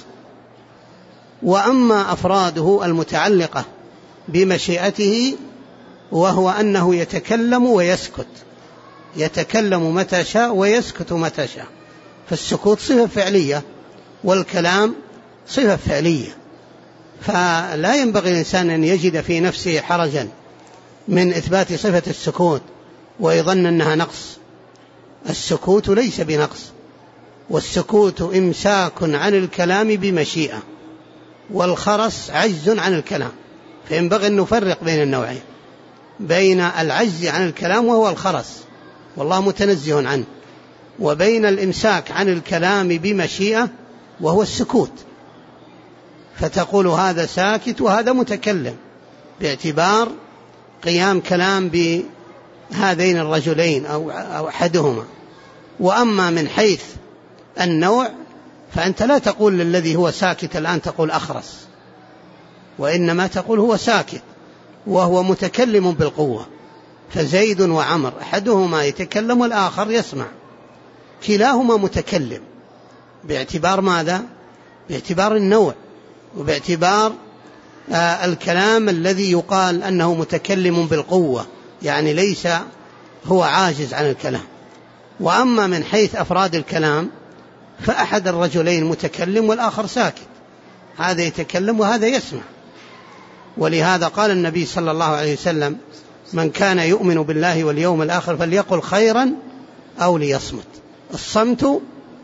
Speaker 2: وأما أفراده المتعلقة بمشيئته، وهو أنه يتكلم ويسكت، يتكلم متى شاء ويسكت متى شاء، فالسكوت صفة فعلية والكلام صفة فعلية، فلا ينبغي الإنسان أن يجد في نفسه حرجا من إثبات صفة السكوت ويظن أنها نقص. السكوت ليس بنقص، والسكوت إمساك عن الكلام بمشيئة، والخرس عجز عن الكلام، فينبغي أن نفرق بين النوعين، بين العجز عن الكلام وهو الخرس والله متنزه عنه، وبين الإمساك عن الكلام بمشيئة وهو السكوت. فتقول هذا ساكت وهذا متكلم باعتبار قيام كلام بهذين الرجلين أو أحدهما. وأما من حيث النوع فأنت لا تقول للذي هو ساكت الآن تقول أخرس، وإنما تقول هو ساكت وهو متكلم بالقوة. فزيد وعمر أحدهما يتكلم والآخر يسمع، كلاهما متكلم باعتبار ماذا؟ باعتبار النوع، وباعتبار الكلام الذي يقال أنه متكلم بالقوة، يعني ليس هو عاجز عن الكلام. وأما من حيث أفراد الكلام فأحد الرجلين متكلم والآخر ساكت، هذا يتكلم وهذا يسمع. ولهذا قال النبي صلى الله عليه وسلم: من كان يؤمن بالله واليوم الآخر فليقل خيرا أو ليصمت. الصمت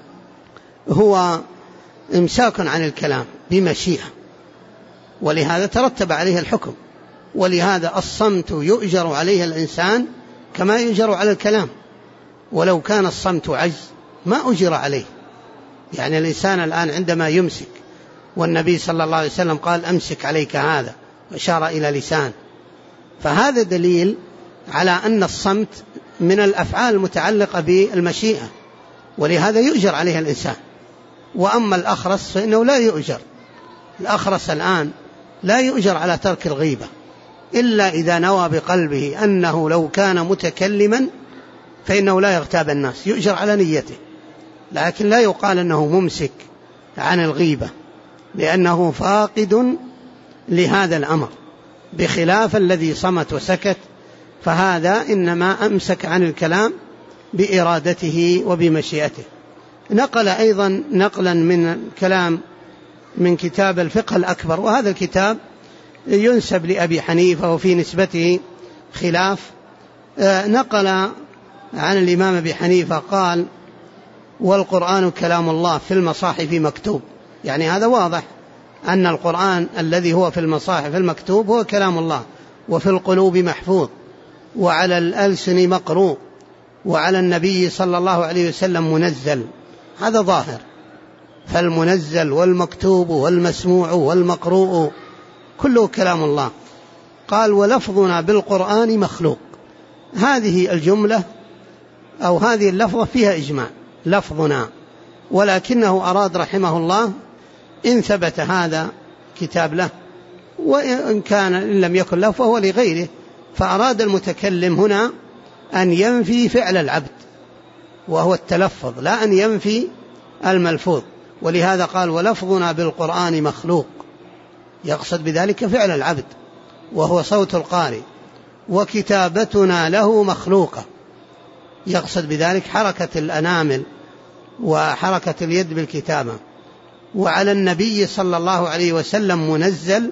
Speaker 2: هو إمساك عن الكلام بمشيئة، ولهذا ترتب عليه الحكم. ولهذا الصمت يؤجر عليه الإنسان كما يؤجر على الكلام، ولو كان الصمت عجز ما أجر عليه. يعني الإنسان الآن عندما يمسك، والنبي صلى الله عليه وسلم قال: أمسك عليك هذا، وأشار إلى لسان، فهذا دليل على أن الصمت من الأفعال المتعلقة بالمشيئة، ولهذا يؤجر عليها الإنسان. وأما الأخرس فإنه لا يؤجر. الأخرس الآن لا يؤجر على ترك الغيبة إلا إذا نوى بقلبه أنه لو كان متكلما فإنه لا يغتاب الناس، يؤجر على نيته، لكن لا يقال أنه ممسك عن الغيبة، لأنه فاقد لهذا الأمر، بخلاف الذي صمت وسكت، فهذا إنما أمسك عن الكلام بإرادته وبمشيئته. نقل أيضا نقلا من الكلام من كتاب الفقه الأكبر، وهذا الكتاب ينسب لأبي حنيفة، وفي نسبته خلاف. نقل عن الإمام أبي حنيفة قال والقرآن كلام الله في المصاحف مكتوب، يعني هذا واضح أن القرآن الذي هو في المصاحف المكتوب هو كلام الله، وفي القلوب محفوظ، وعلى الألسن مقروء، وعلى النبي صلى الله عليه وسلم منزل، هذا ظاهر. فالمنزل والمكتوب والمسموع والمقروء كله كلام الله. قال ولفظنا بالقرآن مخلوق، هذه الجملة أو هذه اللفظة فيها إجماع، لفظنا، ولكنه أراد رحمه الله إن ثبت هذا كتاب له، وإن كان إن لم يكن له فهو لغيره، فأراد المتكلم هنا أن ينفي فعل العبد وهو التلفظ، لا أن ينفي الملفوظ، ولهذا قال ولفظنا بالقرآن مخلوق، يقصد بذلك فعل العبد وهو صوت القارئ، وكتابتنا له مخلوقة، يقصد بذلك حركة الأنامل وحركة اليد بالكتابة، وعلى النبي صلى الله عليه وسلم منزل،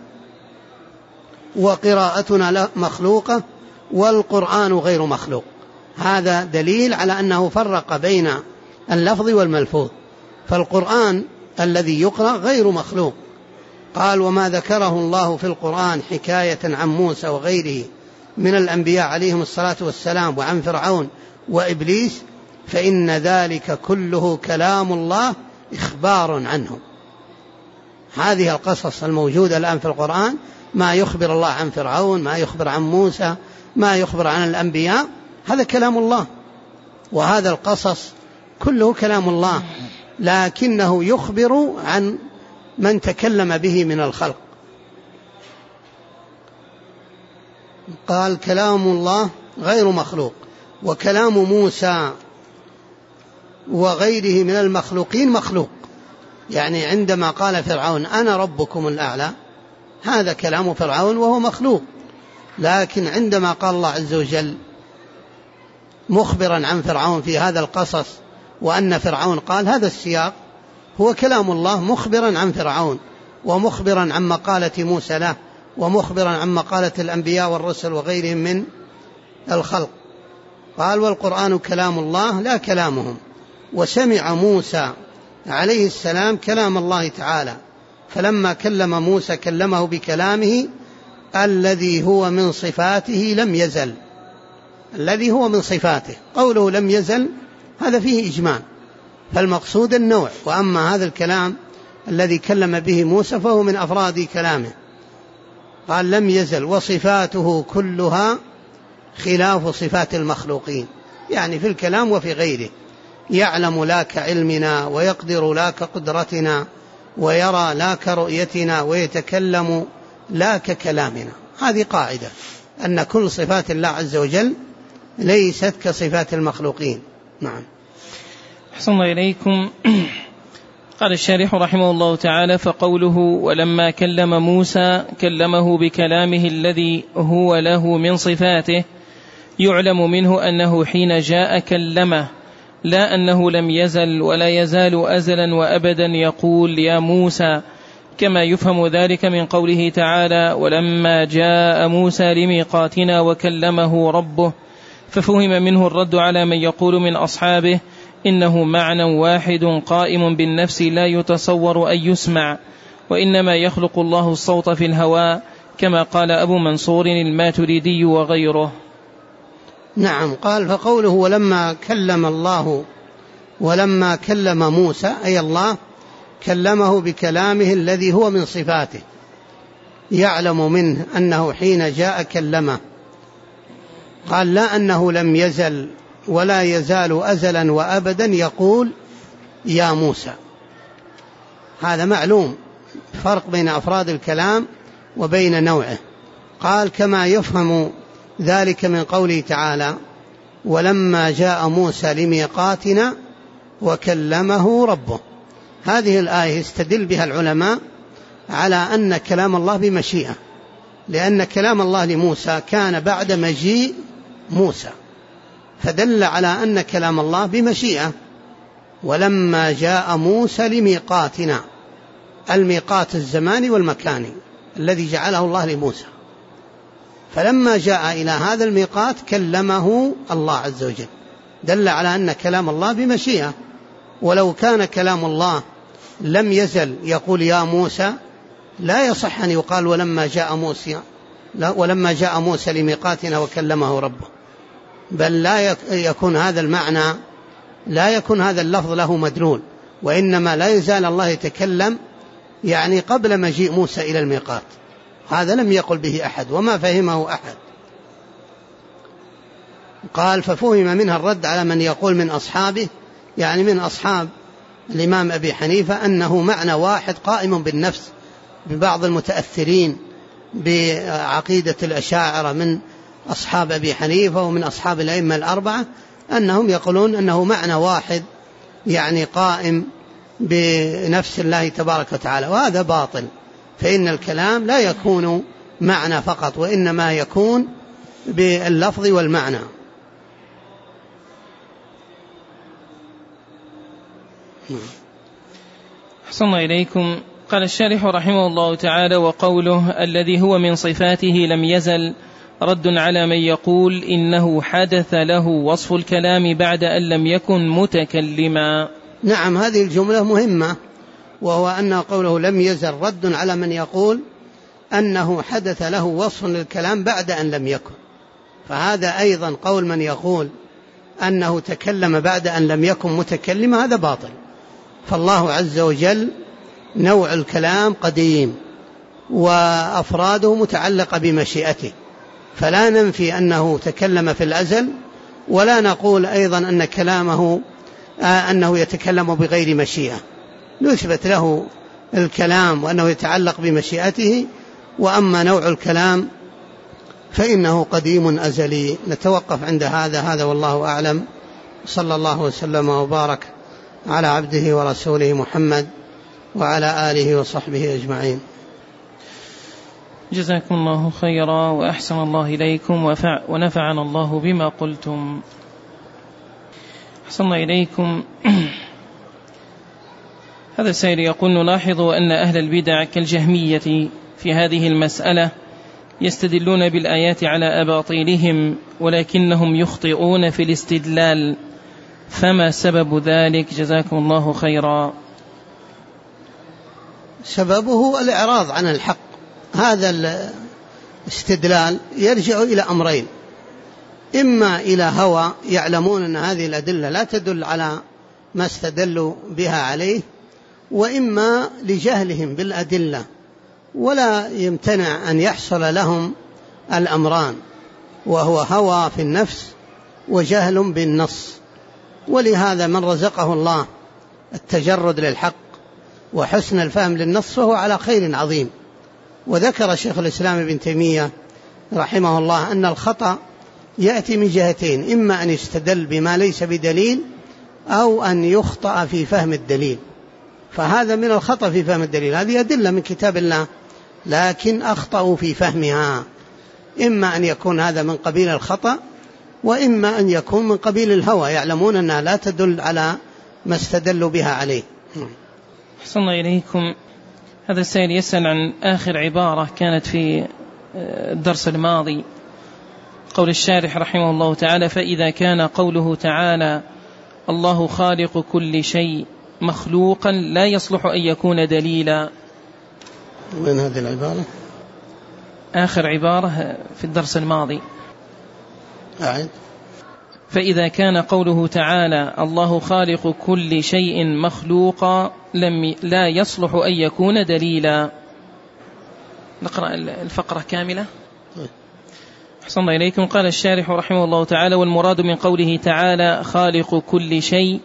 Speaker 2: وقراءتنا له مخلوقة، والقرآن غير مخلوق. هذا دليل على أنه فرق بين اللفظ والملفوظ، فالقرآن الذي يقرأ غير مخلوق. قال وما ذكره الله في القرآن حكاية عن موسى وغيره من الأنبياء عليهم الصلاة والسلام وعن فرعون وإبليس فإن ذلك كله كلام الله إخبار عنه. هذه القصص الموجودة الآن في القرآن، ما يخبر الله عن فرعون، ما يخبر عن موسى، ما يخبر عن الأنبياء، هذا كلام الله، وهذا القصص كله كلام الله، لكنه يخبر عن من تكلم به من الخلق. قال كلام الله غير مخلوق، وكلام موسى وغيره من المخلوقين مخلوق، يعني عندما قال فرعون أنا ربكم الأعلى، هذا كلام فرعون وهو مخلوق، لكن عندما قال الله عز وجل مخبرا عن فرعون في هذا القصص وأن فرعون قال، هذا السياق هو كلام الله مخبرا عن فرعون، ومخبرا عن مقالة موسى له، ومخبرا عن مقالة الأنبياء والرسل وغيرهم من الخلق. قال والقرآن كلام الله لا كلامهم، وسمع موسى عليه السلام كلام الله تعالى، فلما كلم موسى كلمه بكلامه الذي هو من صفاته لم يزل، الذي هو من صفاته، قوله لم يزل هذا فيه إجمال، فالمقصود النوع، وأما هذا الكلام الذي كلم به موسى فهو من أفراد كلامه. قال لم يزل، وصفاته كلها خلاف صفات المخلوقين، يعني في الكلام وفي غيره، يعلم لا كعلمنا، ويقدر لا كقدرتنا، ويرى لا كرؤيتنا، ويتكلم لا ككلامنا. هذه قاعدة أن كل صفات الله عز وجل ليست كصفات المخلوقين. نعم.
Speaker 1: أحسن الله إليكم. قال الشارح رحمه الله تعالى فقوله ولما كلم موسى كلمه بكلامه الذي هو له من صفاته يعلم منه أنه حين جاء كلمه، لا أنه لم يزل ولا يزال أزلا وأبدا يقول يا موسى، كما يفهم ذلك من قوله تعالى ولما جاء موسى لميقاتنا وكلمه ربه، ففهم منه الرد على من يقول من أصحابه إنه معنى واحد قائم بالنفس لا يتصور أن يسمع، وإنما يخلق الله الصوت في الهواء، كما قال أبو منصور الماتريدي وغيره.
Speaker 2: نعم. قال فقوله ولما كلم موسى أي الله كلمه بكلامه الذي هو من صفاته، يعلم منه أنه حين جاء كلمه. قال لا أنه لم يزل ولا يزال أزلا وأبدا يقول يا موسى، هذا معلوم، فرق بين أفراد الكلام وبين نوعه. قال كما يفهم ذلك من قوله تعالى ولما جاء موسى لميقاتنا وكلمه ربه. هذه الآية استدل بها العلماء على أن كلام الله بمشيئة، لأن كلام الله لموسى كان بعد مجيء موسى، فدل على أن كلام الله بمشيئة. ولما جاء موسى لميقاتنا، الميقات الزماني والمكاني الذي جعله الله لموسى، فلما جاء إلى هذا الميقات كلمه الله عز وجل، دل على أن كلام الله بمشيئة. ولو كان كلام الله لم يزل يقول يا موسى لا يصح أن يقال ولما جاء موسى لميقاتنا وكلمه ربه، بل لا يكون هذا المعنى، لا يكون هذا اللفظ له مدلول، وإنما لا يزال الله يتكلم يعني قبل مجيء موسى إلى الميقات. هذا لم يقل به أحد وما فهمه أحد. قال ففهم منها الرد على من يقول من أصحابه، يعني من أصحاب الإمام أبي حنيفة، أنه معنى واحد قائم بالنفس، ببعض المتأثرين بعقيدة الأشاعرة من أصحاب أبي حنيفة ومن أصحاب الأئمة الأربعة، أنهم يقولون أنه معنى واحد يعني قائم بنفس الله تبارك وتعالى، وهذا باطل. فإن الكلام لا يكون معنى فقط، وإنما يكون باللفظ والمعنى.
Speaker 1: أحسن إليكم. قال الشارح رحمه الله تعالى: وقوله الذي هو من صفاته لم يزل رد على من يقول إنه حدث له وصف الكلام بعد أن لم يكن متكلما.
Speaker 2: نعم، هذه الجملة مهمة، وهو أن قوله لم يزل رد على من يقول أنه حدث له وصف للكلام بعد أن لم يكن. فهذا أيضا قول من يقول أنه تكلم بعد أن لم يكن متكلما، هذا باطل. فالله عز وجل نوع الكلام قديم وأفراده متعلقة بمشيئته، فلا ننفي أنه تكلم في الأزل، ولا نقول أيضا أن كلامه أنه يتكلم بغير مشيئة. نثبت له الكلام وأنه يتعلق بمشيئته، وأما نوع الكلام فإنه قديم أزلي. نتوقف عند هذا والله أعلم. صلى الله وسلم وبارك على عبده ورسوله محمد وعلى آله وصحبه أجمعين.
Speaker 1: جزاكم الله خيرا وأحسن الله إليكم ونفعنا الله بما قلتم. أحسن إليكم. هذا السائل يقول: نلاحظ أن أهل البدع كالجهمية في هذه المسألة يستدلون بالآيات على أباطيلهم، ولكنهم يخطئون في الاستدلال، فما سبب ذلك؟ جزاكم الله خيرا.
Speaker 2: سببه الإعراض عن الحق. هذا الاستدلال يرجع إلى أمرين: إما إلى هوى، يعلمون أن هذه الأدلة لا تدل على ما استدلوا بها عليه، وإما لجهلهم بالأدلة، ولا يمتنع أن يحصل لهم الأمران، وهو هوى في النفس وجهل بالنص. ولهذا من رزقه الله التجرد للحق وحسن الفهم للنص فهو على خير عظيم. وذكر شيخ الإسلام ابن تيمية رحمه الله أن الخطأ يأتي من جهتين: إما أن يستدل بما ليس بدليل، أو أن يخطأ في فهم الدليل. فهذا من الخطأ في فهم الدليل. هذه أدلة من كتاب الله لكن أخطأوا في فهمها. إما أن يكون هذا من قبيل الخطأ، وإما أن يكون من قبيل الهوى، يعلمون أنها لا تدل على ما استدلوا بها عليه.
Speaker 1: أحسن إليكم. هذا السائل يسأل عن آخر عبارة كانت في الدرس الماضي، قول الشارح رحمه الله تعالى: فإذا كان قوله تعالى الله خالق كل شيء مخلوقا لا يصلح أن يكون دليلا.
Speaker 2: وين هذه العبارة؟
Speaker 1: آخر عبارة في الدرس الماضي.
Speaker 2: أعد.
Speaker 1: فإذا كان قوله تعالى الله خالق كل شيء مخلوقا لا يصلح أن يكون دليلا. نقرأ الفقرة كاملة. أحسن إليكم. قال الشارح رحمه الله تعالى: والمراد من قوله تعالى خالق كل شيء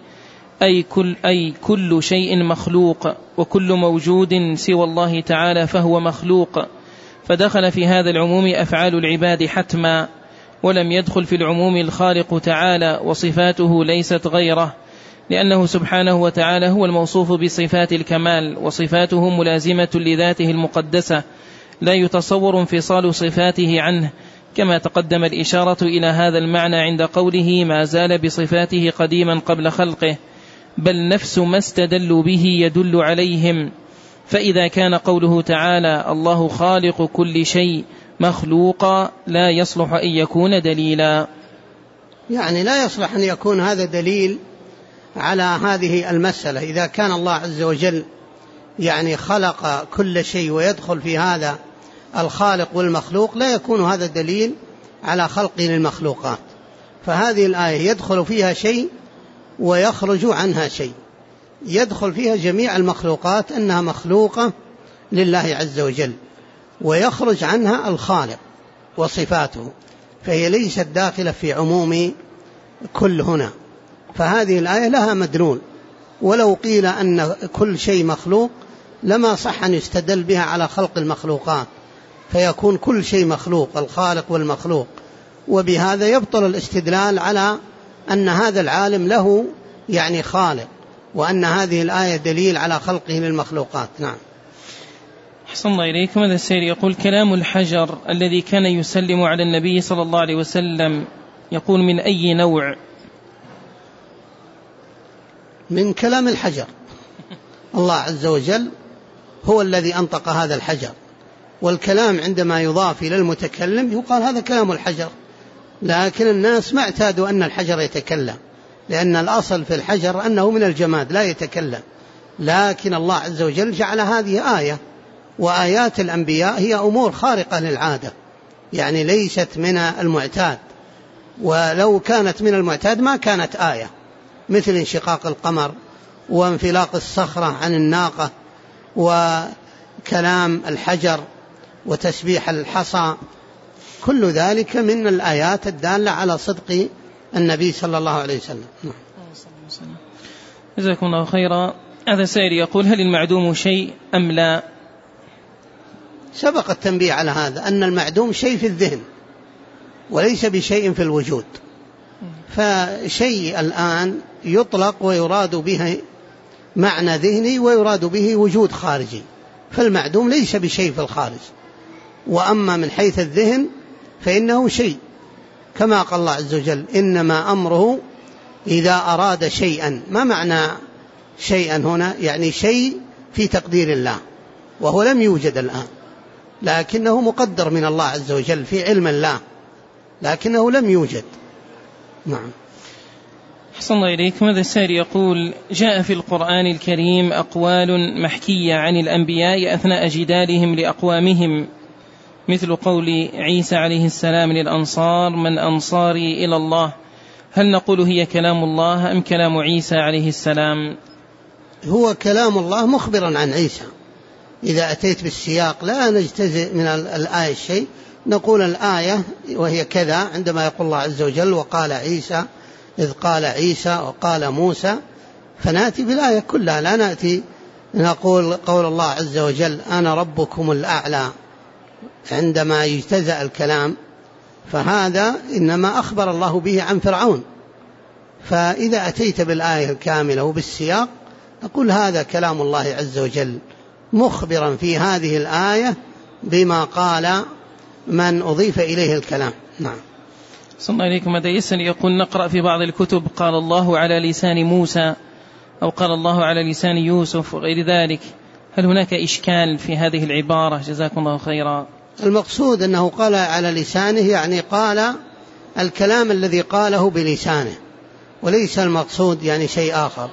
Speaker 1: أي كل شيء مخلوق، وكل موجود سوى الله تعالى فهو مخلوق، فدخل في هذا العموم أفعال العباد حتما، ولم يدخل في العموم الخالق تعالى وصفاته ليست غيره، لأنه سبحانه وتعالى هو الموصوف بصفات الكمال، وصفاته ملازمة لذاته المقدسة، لا يتصور انفصال صفاته عنه، كما تقدم الإشارة إلى هذا المعنى عند قوله ما زال بصفاته قديما قبل خلقه، بل نفس ما استدلوا به يدل عليهم. فإذا كان قوله تعالى الله خالق كل شيء مخلوقا لا يصلح أن يكون دليلا.
Speaker 2: يعني لا يصلح أن يكون هذا دليل على هذه المسألة. إذا كان الله عز وجل يعني خلق كل شيء ويدخل في هذا الخالق والمخلوق، لا يكون هذا دليل على خلقه للمخلوقات. فهذه الآية يدخل فيها شيء ويخرج عنها شيء. يدخل فيها جميع المخلوقات أنها مخلوقة لله عز وجل، ويخرج عنها الخالق وصفاته، فهي ليست داخلة في عموم كل هنا. فهذه الآية لها مدلول، ولو قيل أن كل شيء مخلوق لما صح أن يستدل بها على خلق المخلوقات، فيكون كل شيء مخلوق، الخالق والمخلوق، وبهذا يبطل الاستدلال على أن هذا العالم له يعني خالق، وأن هذه الآية دليل على خلقه للمخلوقات. نعم.
Speaker 1: أحسن الله إليكم. هذا السائل يقول: كلام الحجر الذي كان يسلم على النبي صلى الله عليه وسلم يقول من أي نوع؟
Speaker 2: من كلام الحجر. الله عز وجل هو الذي أنطق هذا الحجر، والكلام عندما يضاف إلى المتكلم يقال هذا كلام الحجر، لكن الناس ما اعتادوا أن الحجر يتكلم، لأن الأصل في الحجر أنه من الجماد لا يتكلم. لكن الله عز وجل جعل هذه آية، وآيات الأنبياء هي أمور خارقة للعادة، يعني ليست من المعتاد، ولو كانت من المعتاد ما كانت آية، مثل انشقاق القمر وانفلاق الصخرة عن الناقة وكلام الحجر وتسبيح الحصى، كل ذلك من الآيات الدالة على صدق النبي صلى الله عليه وسلم.
Speaker 1: جزاكم الله خيرا. هذا سائل يقول: هل المعدوم شيء أم لا؟
Speaker 2: سبق التنبيه على هذا، أن المعدوم شيء في الذهن وليس بشيء في الوجود. فشيء الآن يطلق ويراد به معنى ذهني ويراد به وجود خارجي، فالمعدوم ليس بشيء في الخارج، وأما من حيث الذهن فإنه شيء، كما قال الله عز وجل: إنما أمره إذا أراد شيئا. ما معنى شيئا هنا؟ يعني شيء في تقدير الله، وهو لم يوجد الآن، لكنه مقدر من الله عز وجل في علم الله، لكنه لم يوجد. نعم.
Speaker 1: أحسن الله إليكم. هذا السائل يقول: جاء في القرآن الكريم أقوال محكية عن الأنبياء أثناء جدالهم لأقوامهم، مثل قول عيسى عليه السلام للأنصار: من أنصاري إلى الله؟ هل نقول هي كلام الله أم كلام عيسى عليه السلام؟
Speaker 2: هو كلام الله مخبرا عن عيسى. إذا أتيت بالسياق لا نجتزئ من الآية شيء، نقول الآية وهي كذا، عندما يقول الله عز وجل: وقال عيسى، إذ قال عيسى وقال موسى، فنأتي بالآية كلها، لا نأتي نقول قول الله عز وجل: أنا ربكم الأعلى عندما يجتزأ الكلام، فهذا إنما أخبر الله به عن فرعون. فإذا أتيت بالآية الكاملة وبالسياق نقول هذا كلام الله عز وجل مخبرا في هذه الآية بما قال من أضيف إليه الكلام. نعم.
Speaker 1: صلى الله عليكم. هذا يسأل يقول: نقرأ في بعض الكتب قال الله على لسان موسى، أو قال الله على لسان يوسف وغير ذلك، هل هناك إشكال في هذه العبارة؟ جزاكم الله خيرا.
Speaker 2: المقصود أنه قال على لسانه، يعني قال الكلام الذي قاله بلسانه، وليس المقصود يعني شيء آخر.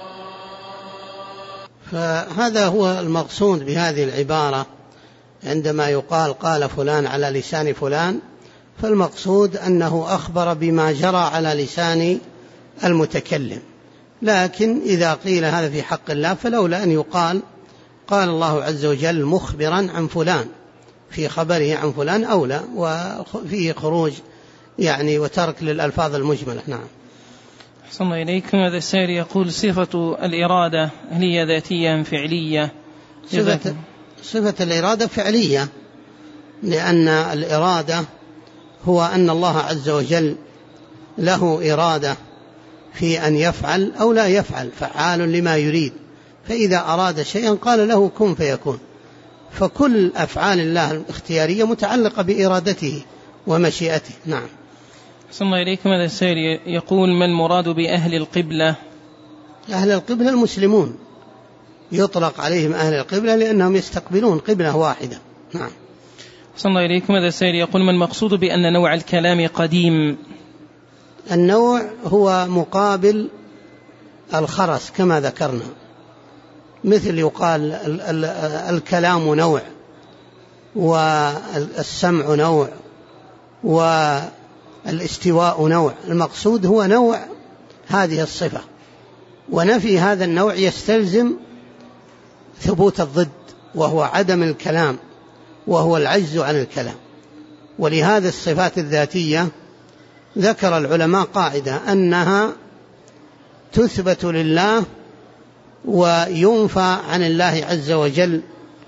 Speaker 2: فهذا هو المقصود بهذه العبارة، عندما يقال قال فلان على لسان فلان، فالمقصود أنه أخبر بما جرى على لسان المتكلم. لكن إذا قيل هذا في حق الله فلولا أن يقال قال الله عز وجل مخبرا عن فلان في خبره عن فلان أولى، وفيه خروج يعني وترك للألفاظ المجملة. نعم.
Speaker 1: أحسن الله إليكم. هذا السائل يقول: صفة الإرادة هل هي ذاتية أم فعلية؟
Speaker 2: صفة الإرادة فعلية، لأن الإرادة هو أن الله عز وجل له إرادة في أن يفعل أو لا يفعل، فعال لما يريد، فإذا أراد شيئا قال له كن فيكون. فكل أفعال الله الاختيارية متعلقة بإرادته ومشيئته. نعم.
Speaker 1: أحسن الله إليكم. هذا السائل يقول: ما المراد بأهل القبلة؟
Speaker 2: أهل القبلة المسلمون، يطلق عليهم أهل القبلة لأنهم يستقبلون قبلة واحدة. نعم.
Speaker 1: صلى الله إليكم. هذا السائل يقول: ما المقصود بأن نوع الكلام قديم؟
Speaker 2: النوع هو مقابل الخرس كما ذكرنا، مثل يقال الكلام نوع، والسمع نوع، والاستواء نوع. المقصود هو نوع هذه الصفة، ونفي هذا النوع يستلزم ثبوت الضد، وهو عدم الكلام، وهو العجز عن الكلام. ولهذا الصفات الذاتية ذكر العلماء قاعدة أنها تثبت لله وينفى عن الله عز وجل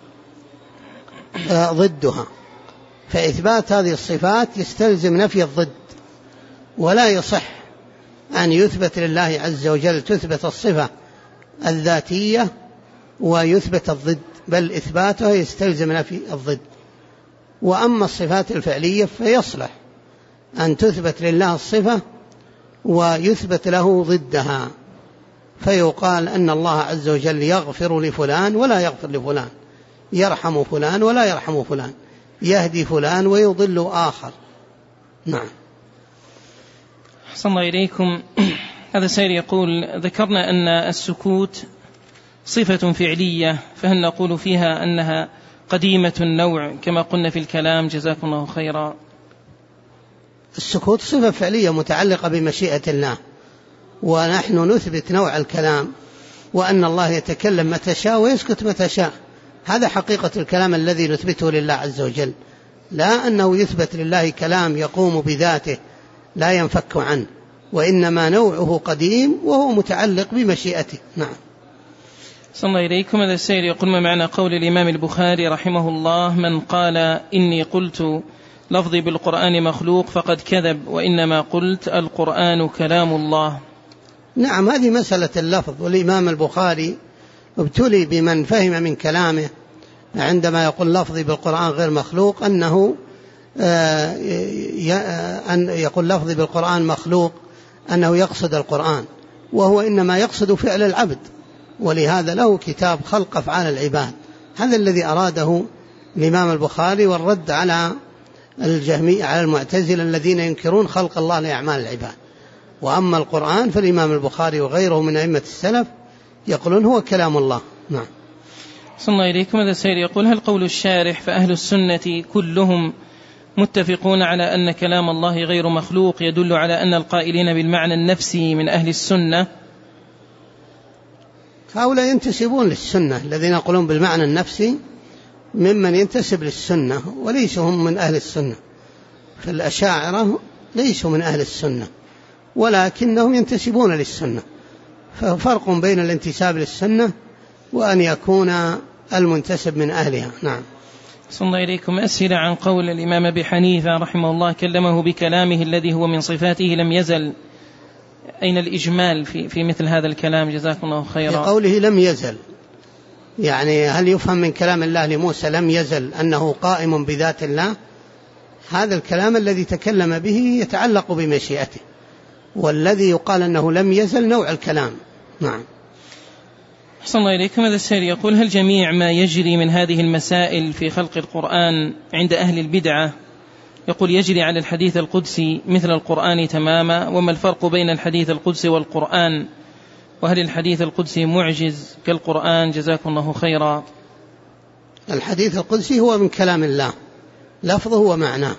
Speaker 2: ضدها، فإثبات هذه الصفات يستلزم نفي الضد، ولا يصح أن يثبت لله عز وجل تثبت الصفة الذاتية ويثبت الضد، بل إثباتها يستلزم نفي الضد. وأما الصفات الفعلية فيصلح أن تثبت لله الصفة ويثبت له ضدها، فيقال أن الله عز وجل يغفر لفلان ولا يغفر لفلان، يرحم فلان ولا يرحم فلان، يهدي فلان ويضل آخر. نعم.
Speaker 1: أحسن الله إليكم. هذا سائل يقول: ذكرنا أن السكوت صفة فعلية، فهل نقول فيها أنها قديمة النوع كما قلنا في الكلام؟ جزاكم الله خيرا.
Speaker 2: السكوت صفة فعلية متعلقة بمشيئة الله، ونحن نثبت نوع الكلام، وأن الله يتكلم متى شاء ويسكت متى شاء. هذا حقيقة الكلام الذي نثبته لله عز وجل، لا أنه يثبت لله كلام يقوم بذاته لا ينفك عنه، وإنما نوعه قديم وهو متعلق بمشيئته. نعم.
Speaker 1: صلى الله إليكم. هذا السائل يقول: ما معنى قول الإمام البخاري رحمه الله: من قال إني قلت لفظي بالقرآن مخلوق فقد كذب، وإنما قلت القرآن كلام الله؟
Speaker 2: نعم، هذه مسألة اللفظ، والإمام البخاري ابتلي بمن فهم من كلامه عندما يقول لفظي بالقرآن غير مخلوق أنه أن يقول لفظي بالقرآن مخلوق أنه يقصد القرآن، وهو إنما يقصد فعل العبد، ولهذا له كتاب خلق أفعال العباد. هذا الذي أراده الإمام البخاري، والرد على الجهمية على المعتزلة الذين ينكرون خلق الله لأعمال العباد. وأما القرآن فالإمام البخاري وغيره من أئمة السلف يقولون هو كلام الله. نعم.
Speaker 1: صلى الله إليكم. هذا السائل يقول: هل قول الشارح فأهل السنة كلهم متفقون على أن كلام الله غير مخلوق يدل على أن القائلين بالمعنى النفسي من أهل السنة؟
Speaker 2: هؤلاء ينتسبون للسنة، الذين يقولون بالمعنى النفسي ممن ينتسب للسنة، وليسوا هم من أهل السنة. فالأشاعرة ليسوا من أهل السنة، ولكنهم ينتسبون للسنة، ففرق بين الانتساب للسنة وأن يكون المنتسب من أهلها. نعم.
Speaker 1: صلى الله إليكم. أسئلة عن قول الإمام أبي حنيفة رحمه الله: كلمه بكلامه الذي هو من صفاته لم يزل. أين الإجمال في مثل هذا الكلام؟ جزاكم الله خيرا.
Speaker 2: قوله لم يزل، يعني هل يفهم من كلام الله لموسى لم يزل أنه قائم بذات الله؟ هذا الكلام الذي تكلم به يتعلق بمشيئته، والذي يقال أنه لم يزل نوع الكلام. نعم.
Speaker 1: أحسن الله إليكم. هذا السائل يقول: هل جميع ما يجري من هذه المسائل في خلق القرآن عند أهل البدعة يقول يجري على الحديث القدسي مثل القرآن تماما؟ وما الفرق بين الحديث القدسي والقرآن؟ وهل الحديث القدسي معجز كالقرآن؟ جزاكم الله خيرا.
Speaker 2: الحديث القدسي هو من كلام الله لفظه ومعناه،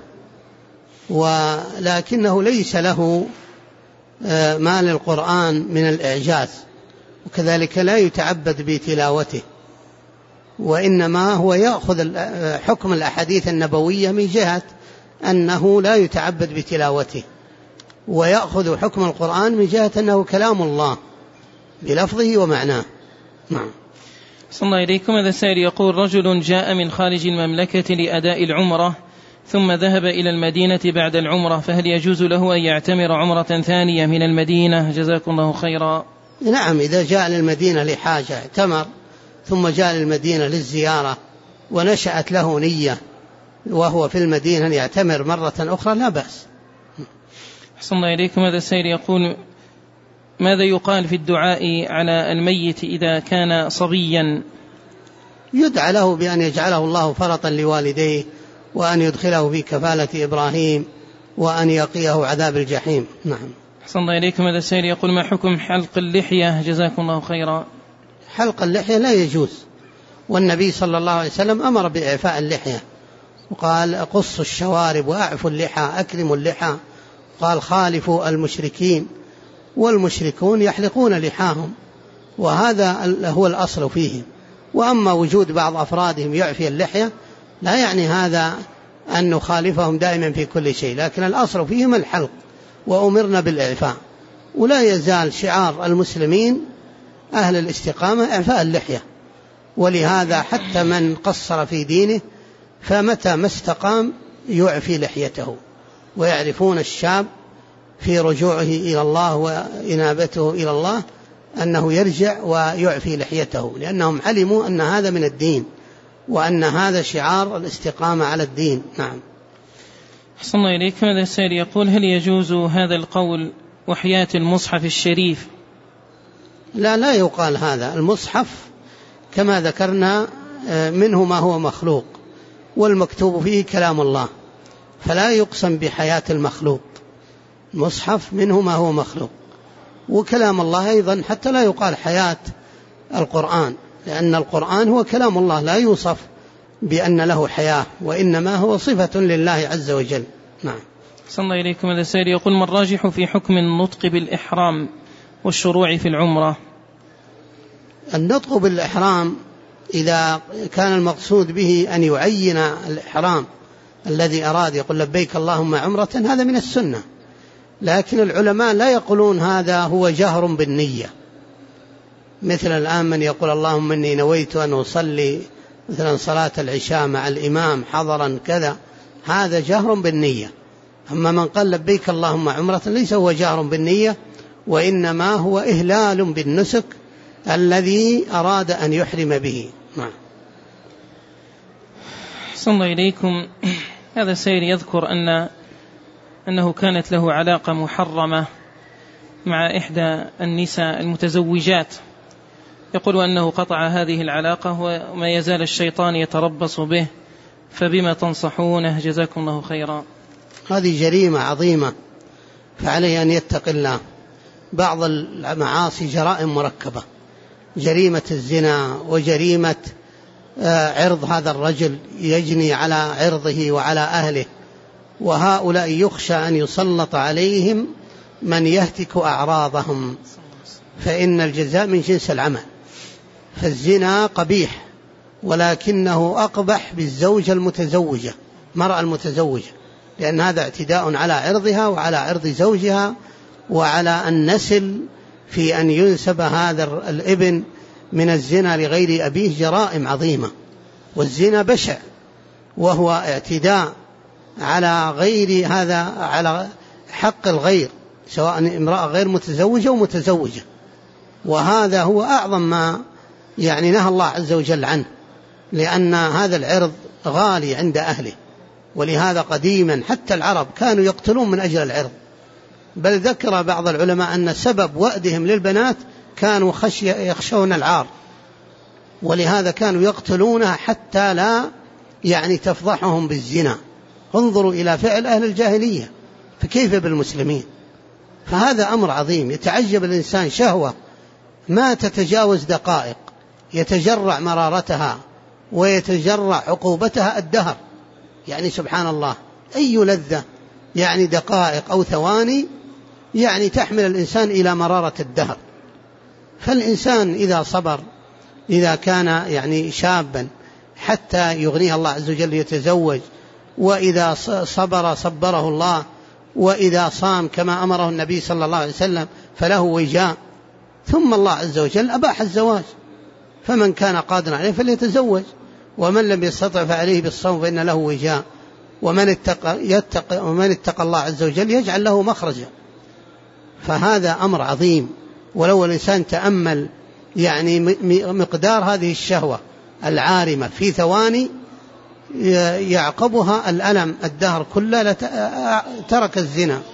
Speaker 2: ولكنه ليس له ما للقرآن من الإعجاز، وكذلك لا يتعبد بتلاوته، وإنما هو يأخذ حكم الأحاديث النبوية من جهة أنه لا يتعبد بتلاوته، ويأخذ حكم القرآن من جهة أنه كلام الله بلفظه ومعناه. نعم.
Speaker 1: صلى الله إليكم. هذا السائل يقول: رجل جاء من خارج المملكة لأداء العمرة ثم ذهب إلى المدينة بعد العمرة، فهل يجوز له أن يعتمر عمرة ثانية من المدينة؟ جزاكم الله خيرا.
Speaker 2: نعم، إذا جاء للمدينة لحاجة اعتمر، ثم جاء للمدينة للزيارة ونشأت له نية وهو في المدينة يعتمر مرة أخرى لا بأس.
Speaker 1: أحسن الله إليكم. هذا السائل يقول: ماذا يقال في الدعاء على الميت إذا كان صبيا؟
Speaker 2: يدعى له بأن يجعله الله فرطا لوالديه وأن يدخله في كفالة إبراهيم وأن يقيه عذاب الجحيم. نعم.
Speaker 1: أحسن الله إليكم. هذا السائل يقول: ما حكم حلق اللحية جزاكم الله خيرا؟
Speaker 2: حلق اللحية لا يجوز، والنبي صلى الله عليه وسلم أمر بإعفاء اللحية وقال: قصوا الشوارب وأعفوا اللحى، أكرموا اللحى. قال: خالفوا المشركين، والمشركون يحلقون لحاهم، وهذا هو الأصل فيهم. وأما وجود بعض أفرادهم يعفي اللحية لا يعني هذا أن نخالفهم دائما في كل شيء، لكن الأصل فيهم الحلق، وأمرنا بالإعفاء. ولا يزال شعار المسلمين أهل الاستقامة إعفاء اللحية، ولهذا حتى من قصر في دينه فمتى ما استقام يعفي لحيته. ويعرفون الشاب في رجوعه إلى الله وإنابته إلى الله أنه يرجع ويعفي لحيته، لأنهم علموا أن هذا من الدين، وأن هذا شعار الاستقامة على الدين. نعم.
Speaker 1: أحسن الله إليكم. هذا السائل يقول: هل يجوز هذا القول وحياة المصحف الشريف؟
Speaker 2: لا يقال هذا. المصحف كما ذكرنا منه ما هو مخلوق، والمكتوب فيه كلام الله، فلا يقسم بحياة المخلوق. المصحف منه ما هو مخلوق، وكلام الله أيضا حتى لا يقال حياة القرآن، لأن القرآن هو كلام الله، لا يوصف بأن له حياة، وإنما هو صفة لله عز وجل. نعم.
Speaker 1: صلى الله إليكم. هذا السائل يقول: ما الراجح في حكم النطق بالإحرام والشروع في العمرة؟
Speaker 2: النطق بالإحرام إذا كان المقصود به أن يعين الإحرام الذي أراد، يقول لبيك اللهم عمرة، هذا من السنة. لكن العلماء لا يقولون هذا هو جهر بالنية، مثل الآن من يقول اللهم إني نويت أن أصلي مثلا صلاة العشاء مع الإمام حضرا كذا، هذا جهر بالنية. أما من قال لبيك اللهم عمرة ليس هو جهر بالنية، وإنما هو إهلال بالنسك الذي أراد أن يحرم به. نعم.
Speaker 1: صلى الله إليكم. هذا السائل يذكر أنه كانت له علاقة محرمة مع إحدى النساء المتزوجات، يقول أنه قطع هذه العلاقة وما يزال الشيطان يتربص به، فبما تنصحونه جزاكم الله خيرا؟
Speaker 2: هذه جريمة عظيمة، فعليه أن يتقي الله. بعض المعاصي جرائم مركبة، جريمة الزنا وجريمة عرض هذا الرجل يجني على عرضه وعلى أهله، وهؤلاء يخشى أن يسلط عليهم من يهتك أعراضهم، فإن الجزاء من جنس العمل. فالزنا قبيح، ولكنه أقبح بالزوجة المتزوجة، مرأة المتزوجة، لأن هذا اعتداء على عرضها وعلى عرض زوجها وعلى النسل، في أن ينسب هذا الابن من الزنا لغير أبيه جرائم عظيمة. والزنا بشع، وهو اعتداء على غير هذا، على حق الغير، سواء امرأة غير متزوجة ومتزوجة، وهذا هو أعظم ما نهى الله عز وجل عنه، لأن هذا العرض غالي عند أهله. ولهذا قديما حتى العرب كانوا يقتلون من أجل العرض، بل ذكر بعض العلماء أن سبب وأدهم للبنات كانوا يخشون العار، ولهذا كانوا يقتلونها حتى لا تفضحهم بالزنا. انظروا إلى فعل أهل الجاهلية، فكيف بالمسلمين؟ فهذا أمر عظيم. يتعجب الإنسان شهوة ما تتجاوز دقائق، يتجرع مرارتها ويتجرع عقوبتها الدهر. سبحان الله، أي لذة دقائق أو ثواني تحمل الإنسان إلى مرارة الدهر. فالإنسان إذا صبر، إذا كان شابا حتى يغنيه الله عز وجل يتزوج، وإذا صبر صبره الله، وإذا صام كما أمره النبي صلى الله عليه وسلم فله وجاء. ثم الله عز وجل أباح الزواج، فمن كان قادرا عليه فليتزوج، ومن لم يستطع فعليه بالصوم فإن له وجاء. ومن اتقى الله عز وجل يجعل له مخرجا. فهذا أمر عظيم. ولو الإنسان تأمل مقدار هذه الشهوة العارمة في ثواني يعقبها الألم الدهر كله، ترك الزنا